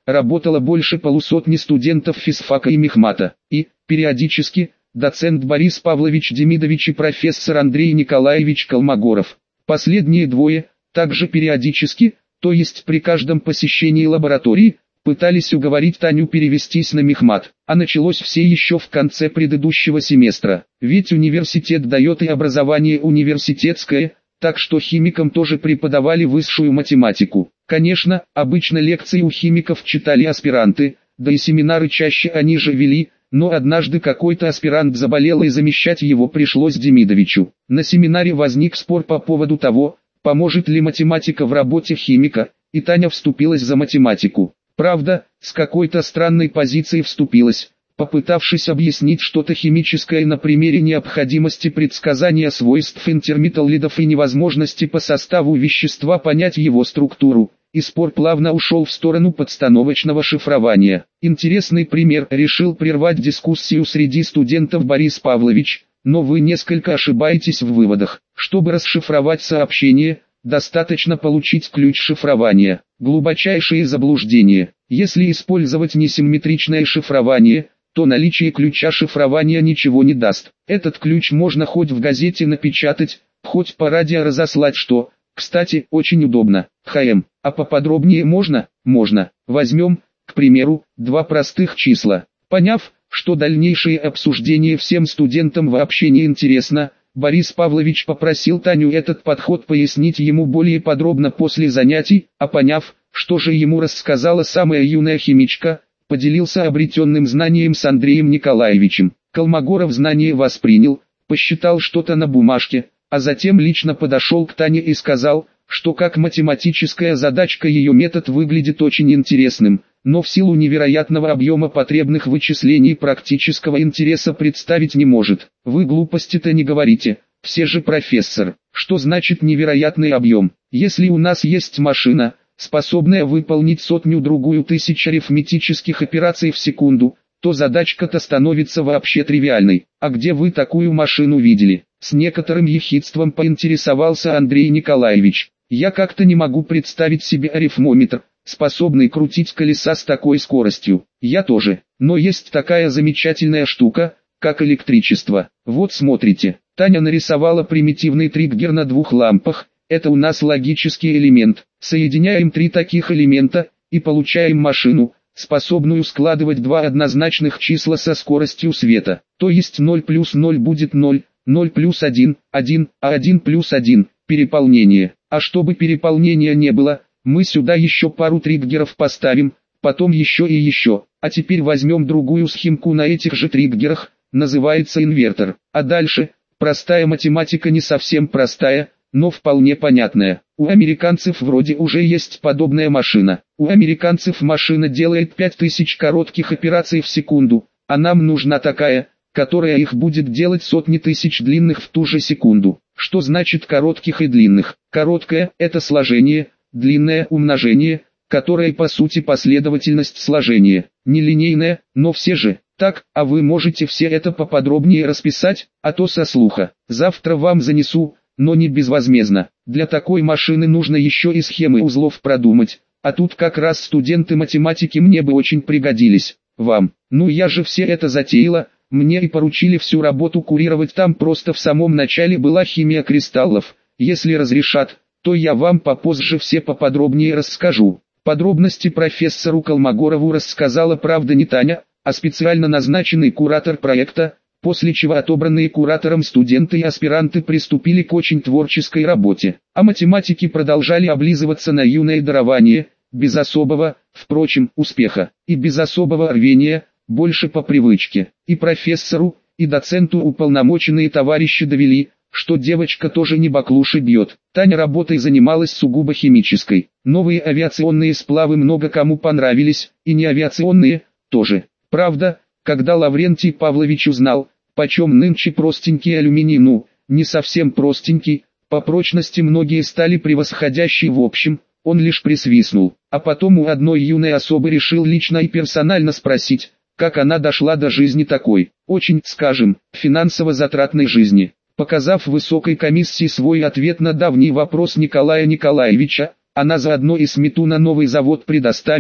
S1: работало больше полусотни студентов физфака и мехмата, и, периодически, доцент Борис Павлович Демидович и профессор Андрей Николаевич Колмогоров. Последние двое, также периодически, то есть при каждом посещении лаборатории, пытались уговорить Таню перевестись на мехмат, а началось все еще в конце предыдущего семестра, ведь университет дает и образование университетское, так что химикам тоже преподавали высшую математику. Конечно, обычно лекции у химиков читали аспиранты, да и семинары чаще они же вели, но однажды какой-то аспирант заболел и замещать его пришлось Демидовичу. На семинаре возник спор по поводу того, поможет ли математика в работе химика, и Таня вступилась за математику. Правда, с какой-то странной позиции вступилась, попытавшись объяснить что-то химическое на примере необходимости предсказания свойств интерметаллидов и невозможности по составу вещества понять его структуру, и спор плавно ушел в сторону подстановочного шифрования. Интересный пример решил прервать дискуссию среди студентов Борис Павлович, но вы несколько ошибаетесь в выводах. Чтобы расшифровать сообщение, достаточно получить ключ шифрования. Глубочайшее заблуждение. Если использовать несимметричное шифрование, то наличие ключа шифрования ничего не даст. Этот ключ можно хоть в газете напечатать, хоть по радио разослать, что, кстати, очень удобно. ХМ. А поподробнее можно? Можно. Возьмем, к примеру, два простых числа. Поняв, что дальнейшее обсуждение всем студентам вообще не интересно, Борис Павлович попросил Таню этот подход пояснить ему более подробно после занятий, а поняв, что же ему рассказала самая юная химичка, поделился обретенным знанием с Андреем Николаевичем. Колмогоров знание воспринял, посчитал что-то на бумажке, а затем лично подошел к Тане и сказал, что как математическая задачка ее метод выглядит очень интересным, но в силу невероятного объема потребных вычислений практического интереса представить не может. Вы глупости-то не говорите, все же профессор. Что значит невероятный объем? Если у нас есть машина, способная выполнить сотню-другую тысяч арифметических операций в секунду, то задачка-то становится вообще тривиальной. А где вы такую машину видели? С некоторым ехидством поинтересовался Андрей Николаевич. Я как-то не могу представить себе арифмометр, способный крутить колеса с такой скоростью. Я тоже. Но есть такая замечательная штука, как электричество. Вот смотрите. Таня нарисовала примитивный триггер на двух лампах. Это у нас логический элемент. Соединяем три таких элемента, и получаем машину, способную складывать два однозначных числа со скоростью света. То есть ноль плюс ноль будет ноль, ноль плюс один, один, а один плюс один, переполнение. А чтобы переполнения не было, мы сюда еще пару триггеров поставим, потом еще и еще. А теперь возьмем другую схемку на этих же триггерах, называется инвертор. А дальше, простая математика не совсем простая, но вполне понятная. У американцев вроде уже есть подобная машина. У американцев машина делает пять тысяч коротких операций в секунду, а нам нужна такая, которая их будет делать сотни тысяч длинных в ту же секунду. Что значит коротких и длинных? Короткое – это сложение, длинное – умножение, которое по сути последовательность сложения. Нелинейное, но все же. Так, а вы можете все это поподробнее расписать, а то со слуха. Завтра вам занесу, но не безвозмездно. Для такой машины нужно еще и схемы узлов продумать, а тут как раз студенты математики мне бы очень пригодились. Вам. Ну я же все это затеяла, мне и поручили всю работу курировать, там просто в самом начале была химия кристаллов. Если разрешат, то я вам попозже все поподробнее расскажу. Подробности профессору Колмогорову рассказала, правда, не Таня, а специально назначенный куратор проекта, после чего отобранные куратором студенты и аспиранты приступили к очень творческой работе. А математики продолжали облизываться на юное дарование, без особого, впрочем, успеха, и без особого рвения, больше по привычке. И профессору, и доценту уполномоченные товарищи довели, что девочка тоже не баклуши бьет. Таня работой занималась сугубо химической. Новые авиационные сплавы много кому понравились, и не авиационные, тоже. Правда, когда Лаврентий Павлович узнал, почем нынче простенький алюминий, ну, не совсем простенький, по прочности многие стали превосходящие в общем, он лишь присвистнул. А потом у одной юной особы решил лично и персонально спросить, как она дошла до жизни такой, очень, скажем, финансово затратной жизни. Показав высокой комиссии свой ответ на давний вопрос Николая Николаевича, она заодно и смету на новый завод предоставила,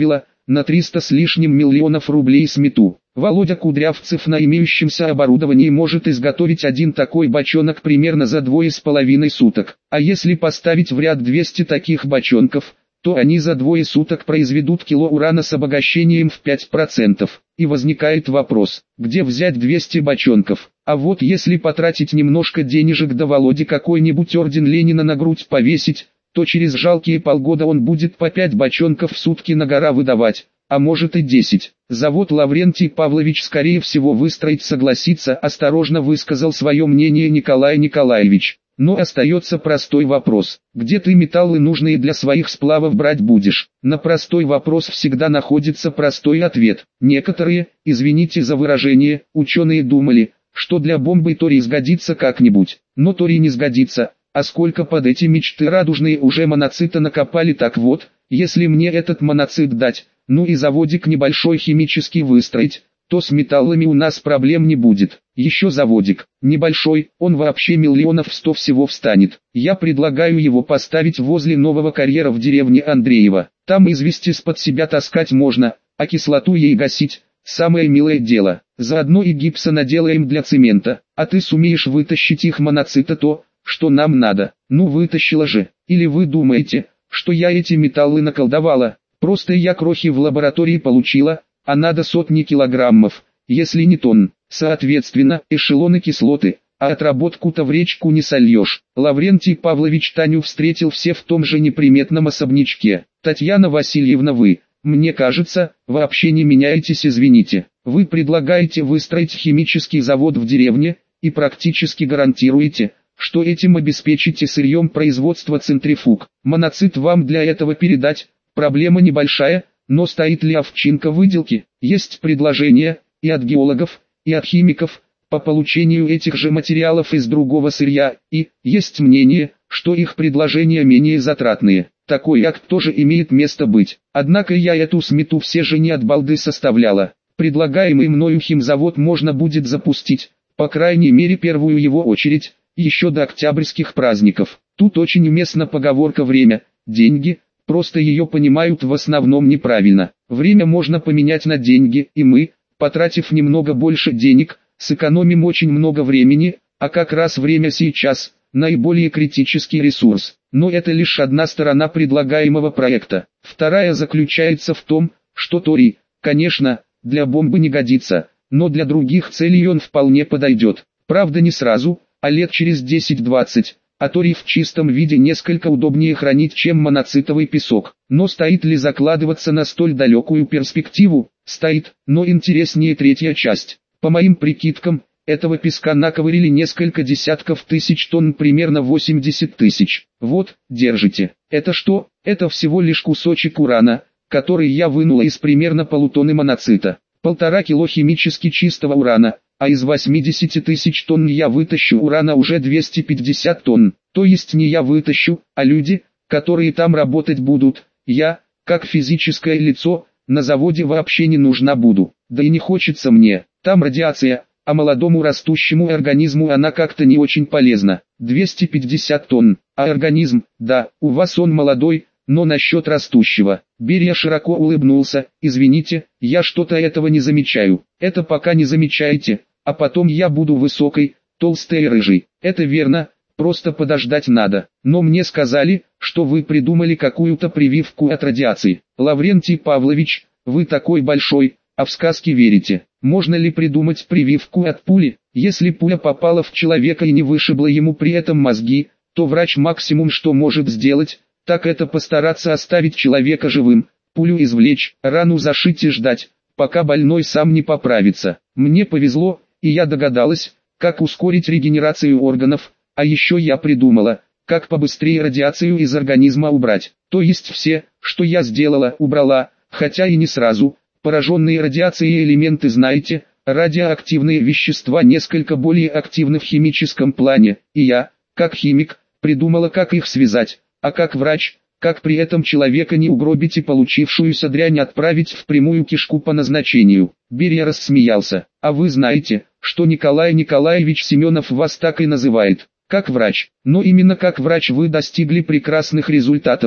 S1: на триста с лишним миллионов рублей смету. Володя Кудрявцев на имеющемся оборудовании может изготовить один такой бочонок примерно за двое с половиной суток. А если поставить в ряд двести таких бочонков, то они за двое суток произведут кило урана с обогащением в пять процентов. И возникает вопрос, где взять двести бочонков? А вот если потратить немножко денежек да Володе какой-нибудь орден Ленина на грудь повесить, то через жалкие полгода он будет по пять бочонков в сутки на гора выдавать, а может и десять. Завод Лаврентий Павлович скорее всего выстроить согласится, осторожно высказал свое мнение Николай Николаевич. Но остается простой вопрос, где ты металлы нужные для своих сплавов брать будешь? На простой вопрос всегда находится простой ответ. Некоторые, извините за выражение, ученые думали, что для бомбы торий сгодится как-нибудь, но торий не сгодится. А сколько под эти мечты радужные уже моноцита накопали, так вот, если мне этот моноцит дать, ну и заводик небольшой химический выстроить, то с металлами у нас проблем не будет. Еще заводик, небольшой, он вообще миллионов сто всего встанет. Я предлагаю его поставить возле нового карьера в деревне Андреево. Там извести с-под себя таскать можно, а кислоту ей гасить – самое милое дело. Заодно и гипса наделаем для цемента, а ты сумеешь вытащить их моноцита то, что нам надо. Ну вытащила же. Или вы думаете, что я эти металлы наколдовала? Просто я крохи в лаборатории получила, а надо сотни килограммов, если не тонн. Соответственно, эшелоны кислоты, а отработку-то в речку не сольешь. Лаврентий Павлович Таню встретил все в том же неприметном особнячке. Татьяна Васильевна, вы, мне кажется, вообще не меняетесь, извините. Вы предлагаете выстроить химический завод в деревне, и практически гарантируете, что этим обеспечите сырьем производства центрифуг. Моноцит вам для этого передать, проблема небольшая, но стоит ли овчинка выделки? Есть предложения, и от геологов, и от химиков, по получению этих же материалов из другого сырья, и есть мнение, что их предложения менее затратные. Такой акт тоже имеет место быть. Однако я эту смету все же не от балды составляла. Предлагаемый мною химзавод можно будет запустить, по крайней мере первую его очередь, еще до октябрьских праздников. Тут очень уместна поговорка «время, деньги», просто ее понимают в основном неправильно. Время можно поменять на деньги, и мы, потратив немного больше денег, сэкономим очень много времени, а как раз время сейчас – наиболее критический ресурс. Но это лишь одна сторона предлагаемого проекта. Вторая заключается в том, что торий, конечно, для бомбы не годится, но для других целей он вполне подойдет. Правда не сразу, а лет через десять-двадцать, а торий в чистом виде несколько удобнее хранить, чем моноцитовый песок. Но стоит ли закладываться на столь далекую перспективу? Стоит, но интереснее третья часть. По моим прикидкам, этого песка наковырили несколько десятков тысяч тонн, примерно восемьдесят тысяч. Вот, держите. Это что? Это всего лишь кусочек урана, который я вынула из примерно полутонны моноцита. Полтора кило химически чистого урана, а из восьмидесяти тысяч тонн я вытащу урана уже двести пятьдесят тонн. То есть не я вытащу, а люди, которые там работать будут. Я, как физическое лицо, на заводе вообще не нужна буду. Да и не хочется мне. Там радиация, а молодому растущему организму она как-то не очень полезна. двести пятьдесят тонн, а организм, да, у вас он молодой, но насчет растущего. Берия широко улыбнулся. Извините, я что-то этого не замечаю. Это пока не замечаете, а потом я буду высокой, толстой и рыжей. Это верно, просто подождать надо. Но мне сказали, что вы придумали какую-то прививку от радиации. Лаврентий Павлович, вы такой большой, а в сказки верите. Можно ли придумать прививку от пули? Если пуля попала в человека и не вышибла ему при этом мозги, то врач максимум что может сделать, так это постараться оставить человека живым, пулю извлечь, рану зашить и ждать, пока больной сам не поправится. Мне повезло, и я догадалась, как ускорить регенерацию органов, а еще я придумала, как побыстрее радиацию из организма убрать. То есть все, что я сделала, убрала, хотя и не сразу. Пораженные радиацией элементы, знаете, радиоактивные вещества несколько более активны в химическом плане, и я, как химик, придумала, как их связать, а как врач, как при этом человека не угробить и получившуюся дрянь отправить в прямую кишку по назначению. Берия рассмеялся. А вы знаете, что Николай Николаевич Семенов вас так и называет, как врач. Но именно как врач вы достигли прекрасных результатов,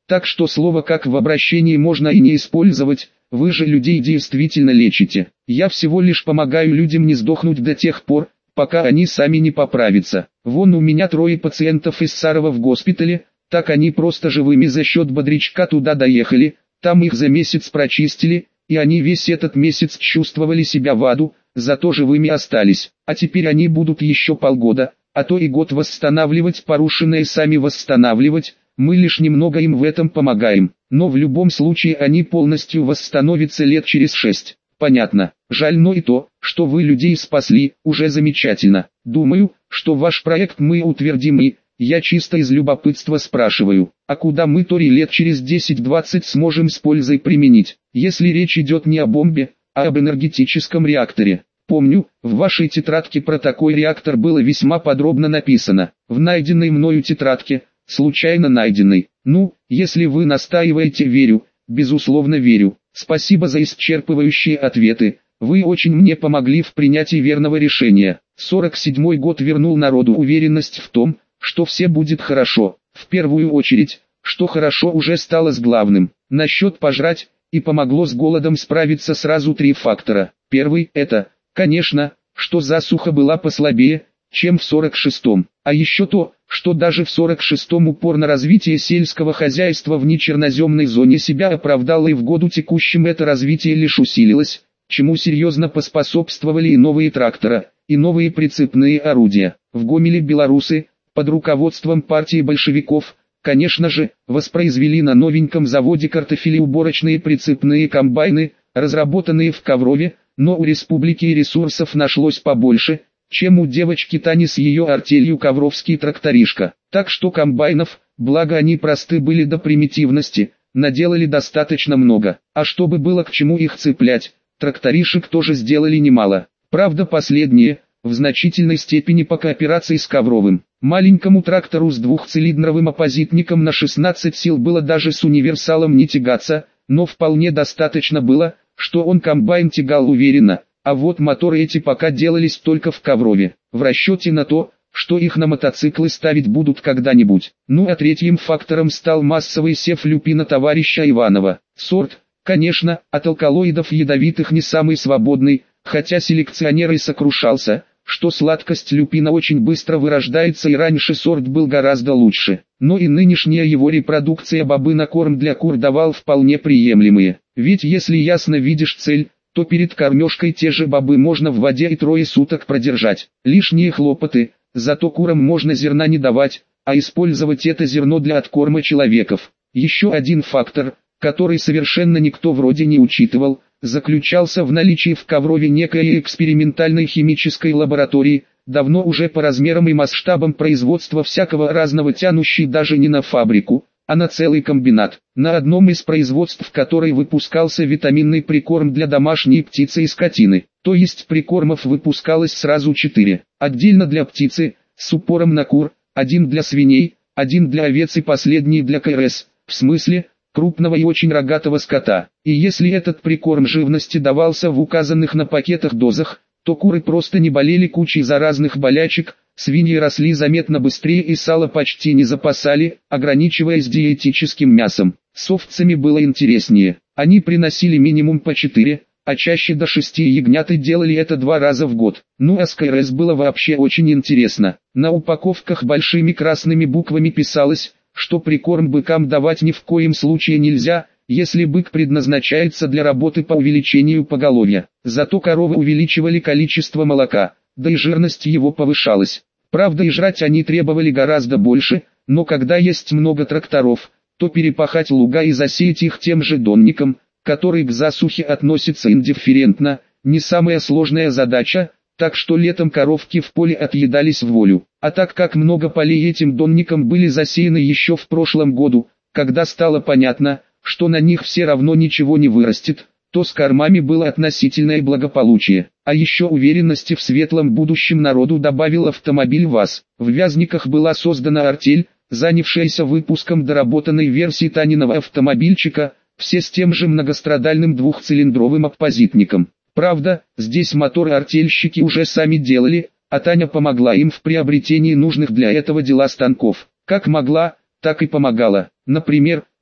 S1: Так что слово «как» в обращении можно и не использовать, вы же людей действительно лечите. Я всего лишь помогаю людям не сдохнуть до тех пор, пока они сами не поправятся. Вон у меня трое пациентов из Сарова в госпитале, так они просто живыми за счет бодрячка туда доехали, там их за месяц прочистили, и они весь этот месяц чувствовали себя в аду, зато живыми остались. А теперь они будут еще полгода, а то и год восстанавливать порушенное, сами восстанавливать, мы лишь немного им в этом помогаем, но в любом случае они полностью восстановятся лет через шесть. Понятно, жаль, но и то, что вы людей спасли, уже замечательно. Думаю, что ваш проект мы утвердим, и я чисто из любопытства спрашиваю, а куда мы Тори лет через десять-двадцать сможем с пользой применить, если речь идет не о бомбе, а об энергетическом реакторе. Помню, в вашей тетрадке про такой реактор было весьма подробно написано. В найденной мною тетрадке, случайно найденной. Ну, если вы настаиваете, верю, безусловно верю. Спасибо за исчерпывающие ответы, вы очень мне помогли в принятии верного решения. сорок седьмой год вернул народу уверенность в том, что все будет хорошо. В первую очередь, что хорошо уже стало с главным. Насчет пожрать, и помогло с голодом справиться сразу три фактора. Первый – это, конечно, что засуха была послабее, чем в сорок шестом. А еще то, что даже в сорок шестом упор на развитие сельского хозяйства в нечерноземной зоне себя оправдало, и в году текущем это развитие лишь усилилось, чему серьезно поспособствовали и новые трактора, и новые прицепные орудия. В Гомеле белорусы, под руководством партии большевиков, конечно же, воспроизвели на новеньком заводе картофелеуборочные прицепные комбайны, разработанные в Коврове, но у республики ресурсов нашлось побольше, чем у девочки Тани с ее артелью «Ковровский тракторишка». Так что комбайнов, благо они просты были до примитивности, наделали достаточно много. А чтобы было к чему их цеплять, тракторишек тоже сделали немало. Правда, последние, в значительной степени по кооперации с Ковровым. Маленькому трактору с двухцилиндровым оппозитником на шестнадцать сил было даже с универсалом не тягаться, но вполне достаточно было, что он комбайн тягал уверенно. А вот моторы эти пока делались только в Коврове, в расчете на то, что их на мотоциклы ставить будут когда-нибудь. Ну а третьим фактором стал массовый сев люпина товарища Иванова. Сорт, конечно, от алкалоидов ядовитых не самый свободный, хотя селекционер и сокрушался, что сладкость люпина очень быстро вырождается, и раньше сорт был гораздо лучше. Но и нынешняя его репродукция бобы на корм для кур давал вполне приемлемые. Ведь если ясно видишь цель, то перед кормежкой те же бобы можно в воде и трое суток продержать. Лишние хлопоты, зато курам можно зерна не давать, а использовать это зерно для откорма человеков. Еще один фактор, который совершенно никто вроде не учитывал, заключался в наличии в Коврове некой экспериментальной химической лаборатории, давно уже по размерам и масштабам производства всякого разного тянущей даже не на фабрику, а на целый комбинат, на одном из производств которой выпускался витаминный прикорм для домашней птицы и скотины. То есть прикормов выпускалось сразу четыре. Отдельно для птицы, с упором на кур, один для свиней, один для овец и последний для КРС, в смысле, крупного и очень рогатого скота. И если этот прикорм живности давался в указанных на пакетах дозах, то куры просто не болели кучей заразных болячек, свиньи росли заметно быстрее и сало почти не запасали, ограничиваясь диетическим мясом. С овцами было интереснее. Они приносили минимум по четыре, а чаще до шести ягнят, и делали это два раза в год. Ну а с КРС было вообще очень интересно. На упаковках большими красными буквами писалось, что прикорм быкам давать ни в коем случае нельзя, если бык предназначается для работы по увеличению поголовья. Зато коровы увеличивали количество молока, да и жирность его повышалась. Правда, и жрать они требовали гораздо больше, но когда есть много тракторов, то перепахать луга и засеять их тем же донником, который к засухе относится индифферентно, не самая сложная задача, так что летом коровки в поле отъедались в волю. А так как много полей этим донником были засеяны еще в прошлом году, когда стало понятно, что на них все равно ничего не вырастет, то с кормами было относительное благополучие. А еще уверенности в светлом будущем народу добавил автомобиль ВАЗ. В Вязниках была создана артель, занявшаяся выпуском доработанной версии Таниного автомобильчика, все с тем же многострадальным двухцилиндровым оппозитником. Правда, здесь моторы артельщики уже сами делали, а Таня помогла им в приобретении нужных для этого дела станков. Как могла, так и помогала. Например,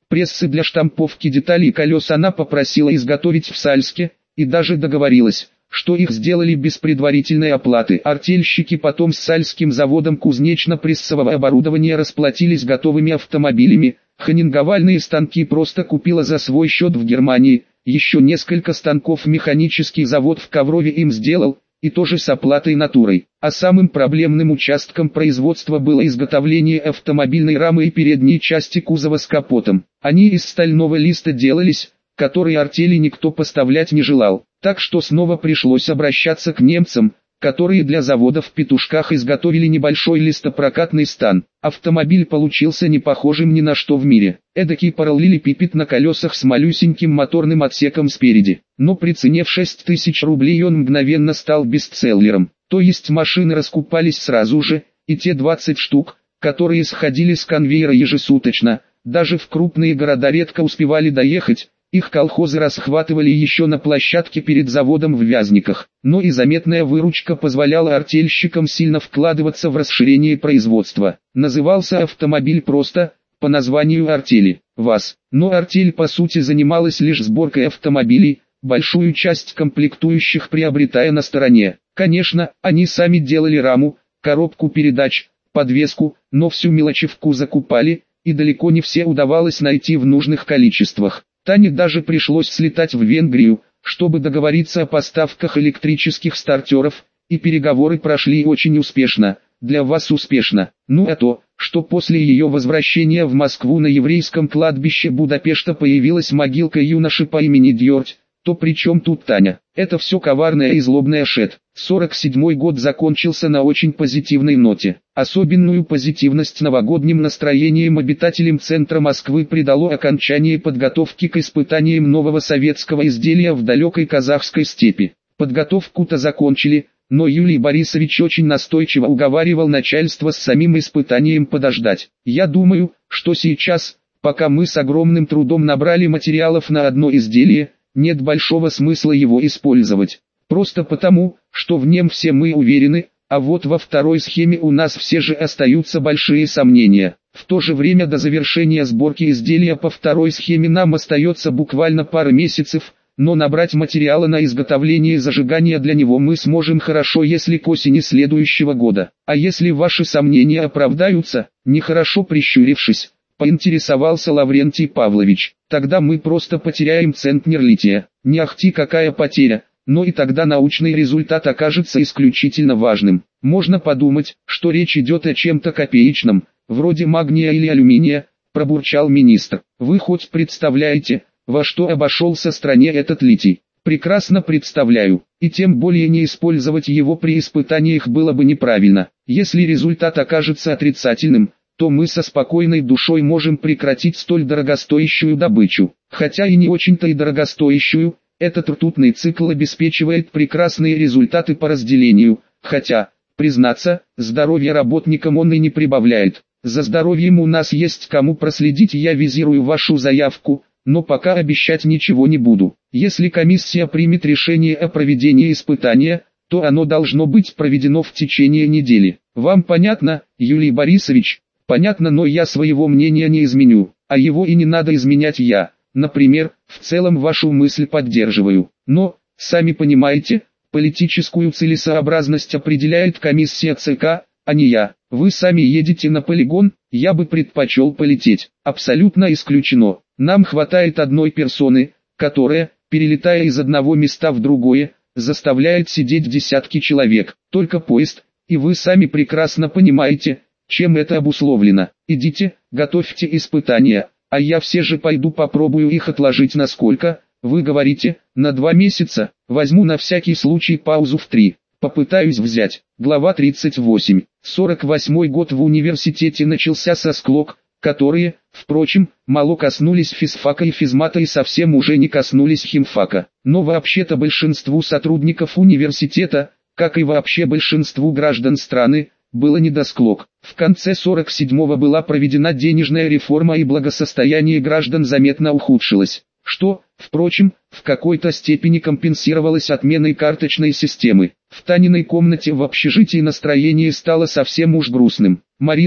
S1: Прессы для штамповки деталей колес она попросила изготовить в Сальске, и даже договорилась, что их сделали без предварительной оплаты. Артельщики потом с Сальским заводом кузнечно-прессового оборудования расплатились готовыми автомобилями, ханинговальные станки просто купила за свой счет в Германии, еще несколько станков механический завод в Коврове им сделал, и тоже с оплатой натурой. А самым проблемным участком производства было изготовление автомобильной рамы и передней части кузова с капотом. Они из стального листа делались, который артели никто поставлять не желал. Так что снова пришлось обращаться к немцам, которые для завода в Петушках изготовили небольшой листопрокатный стан. Автомобиль получился не похожим ни на что в мире. Эдакий параллелепипед на колесах с малюсеньким моторным отсеком спереди. Но при цене в шесть тысяч рублей он мгновенно стал бестселлером. То есть машины раскупались сразу же, и те двадцать штук, которые сходили с конвейера ежесуточно, даже в крупные города редко успевали доехать. Их колхозы расхватывали еще на площадке перед заводом в Вязниках, но и заметная выручка позволяла артельщикам сильно вкладываться в расширение производства. Назывался автомобиль просто, по названию артели, ВАЗ, но артель по сути занималась лишь сборкой автомобилей, большую часть комплектующих приобретая на стороне. Конечно, они сами делали раму, коробку передач, подвеску, но всю мелочевку закупали, и далеко не все удавалось найти в нужных количествах. Тане даже пришлось слетать в Венгрию, чтобы договориться о поставках электрических стартеров, и переговоры прошли очень успешно, для вас успешно. Ну а то, что после ее возвращения в Москву на еврейском кладбище Будапешта появилась могилка юноши по имени Дьорть, то при чем тут Таня? Это все коварная и злобная шет. сорок седьмой год закончился на очень позитивной ноте. Особенную позитивность новогодним настроением обитателям центра Москвы придало окончание подготовки к испытаниям нового советского изделия в далекой казахской степи. Подготовку-то закончили, но Юлий Борисович очень настойчиво уговаривал начальство с самим испытанием подождать. Я думаю, что сейчас, пока мы с огромным трудом набрали материалов на одно изделие, нет большого смысла его использовать. Просто потому, что в нем все мы уверены, а вот во второй схеме у нас все же остаются большие сомнения. В то же время до завершения сборки изделия по второй схеме нам остается буквально пара месяцев, но набрать материала на изготовление зажигания для него мы сможем хорошо, если к осени следующего года. А если ваши сомнения оправдаются, нехорошо прищурившись, поинтересовался Лаврентий Павлович, тогда мы просто потеряем центнер лития. Не ахти какая потеря, но и тогда научный результат окажется исключительно важным. Можно подумать, что речь идет о чем-то копеечном, вроде магния или алюминия, пробурчал министр. Вы хоть представляете, во что обошелся стране этот литий? Прекрасно представляю, и тем более не использовать его при испытаниях было бы неправильно. Если результат окажется отрицательным, то мы со спокойной душой можем прекратить столь дорогостоящую добычу. Хотя и не очень-то и дорогостоящую, этот ртутный цикл обеспечивает прекрасные результаты по разделению, хотя, признаться, здоровья работникам он и не прибавляет. За здоровьем у нас есть кому проследить, я визирую вашу заявку, но пока обещать ничего не буду. Если комиссия примет решение о проведении испытания, то оно должно быть проведено в течение недели. Вам понятно, Юлий Борисович? Понятно, но я своего мнения не изменю, а его и не надо изменять я. Например, в целом вашу мысль поддерживаю. Но, сами понимаете, политическую целесообразность определяет комиссия ЦК, а не я. Вы сами едете на полигон, я бы предпочел полететь. Абсолютно исключено. Нам хватает одной персоны, которая, перелетая из одного места в другое, заставляет сидеть десятки человек. Только поезд, и вы сами прекрасно понимаете, чем это обусловлено. Идите, готовьте испытания, а я все же пойду попробую их отложить на сколько, вы говорите, на два месяца, возьму на всякий случай паузу в три, попытаюсь взять. Глава тридцать восемь. сорок восьмой год в университете начался со склок, которые, впрочем, мало коснулись физфака и физмата и совсем уже не коснулись химфака. Но вообще-то большинству сотрудников университета, как и вообще большинству граждан страны, было не до склок. В конце сорок седьмого была проведена денежная реформа и благосостояние граждан заметно ухудшилось, что, впрочем, в какой-то степени компенсировалось отменой карточной системы. В Таниной комнате в общежитии настроение стало совсем уж грустным. Марина,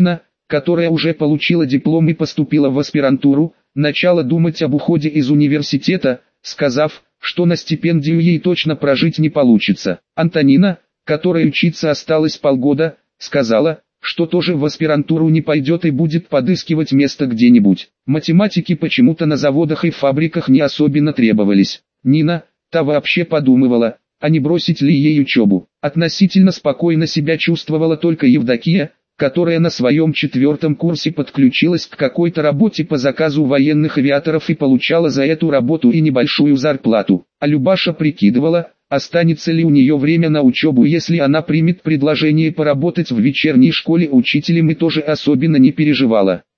S1: которая уже получила диплом и поступила в аспирантуру, начала думать об уходе из университета, сказав, что на стипендию ей точно прожить не получится. Антонина, которой учиться осталось полгода, сказала, что тоже в аспирантуру не пойдет и будет подыскивать место где-нибудь. Математики почему-то на заводах и фабриках не особенно требовались. Нина, та вообще подумывала, а не бросить ли ей учебу. Относительно спокойно себя чувствовала только Евдокия, которая на своем четвертом курсе подключилась к какой-то работе по заказу военных авиаторов и получала за эту работу и небольшую зарплату. А Любаша прикидывала, останется ли у нее время на учебу, если она примет предложение поработать в вечерней школе учителем, и тоже особенно не переживала.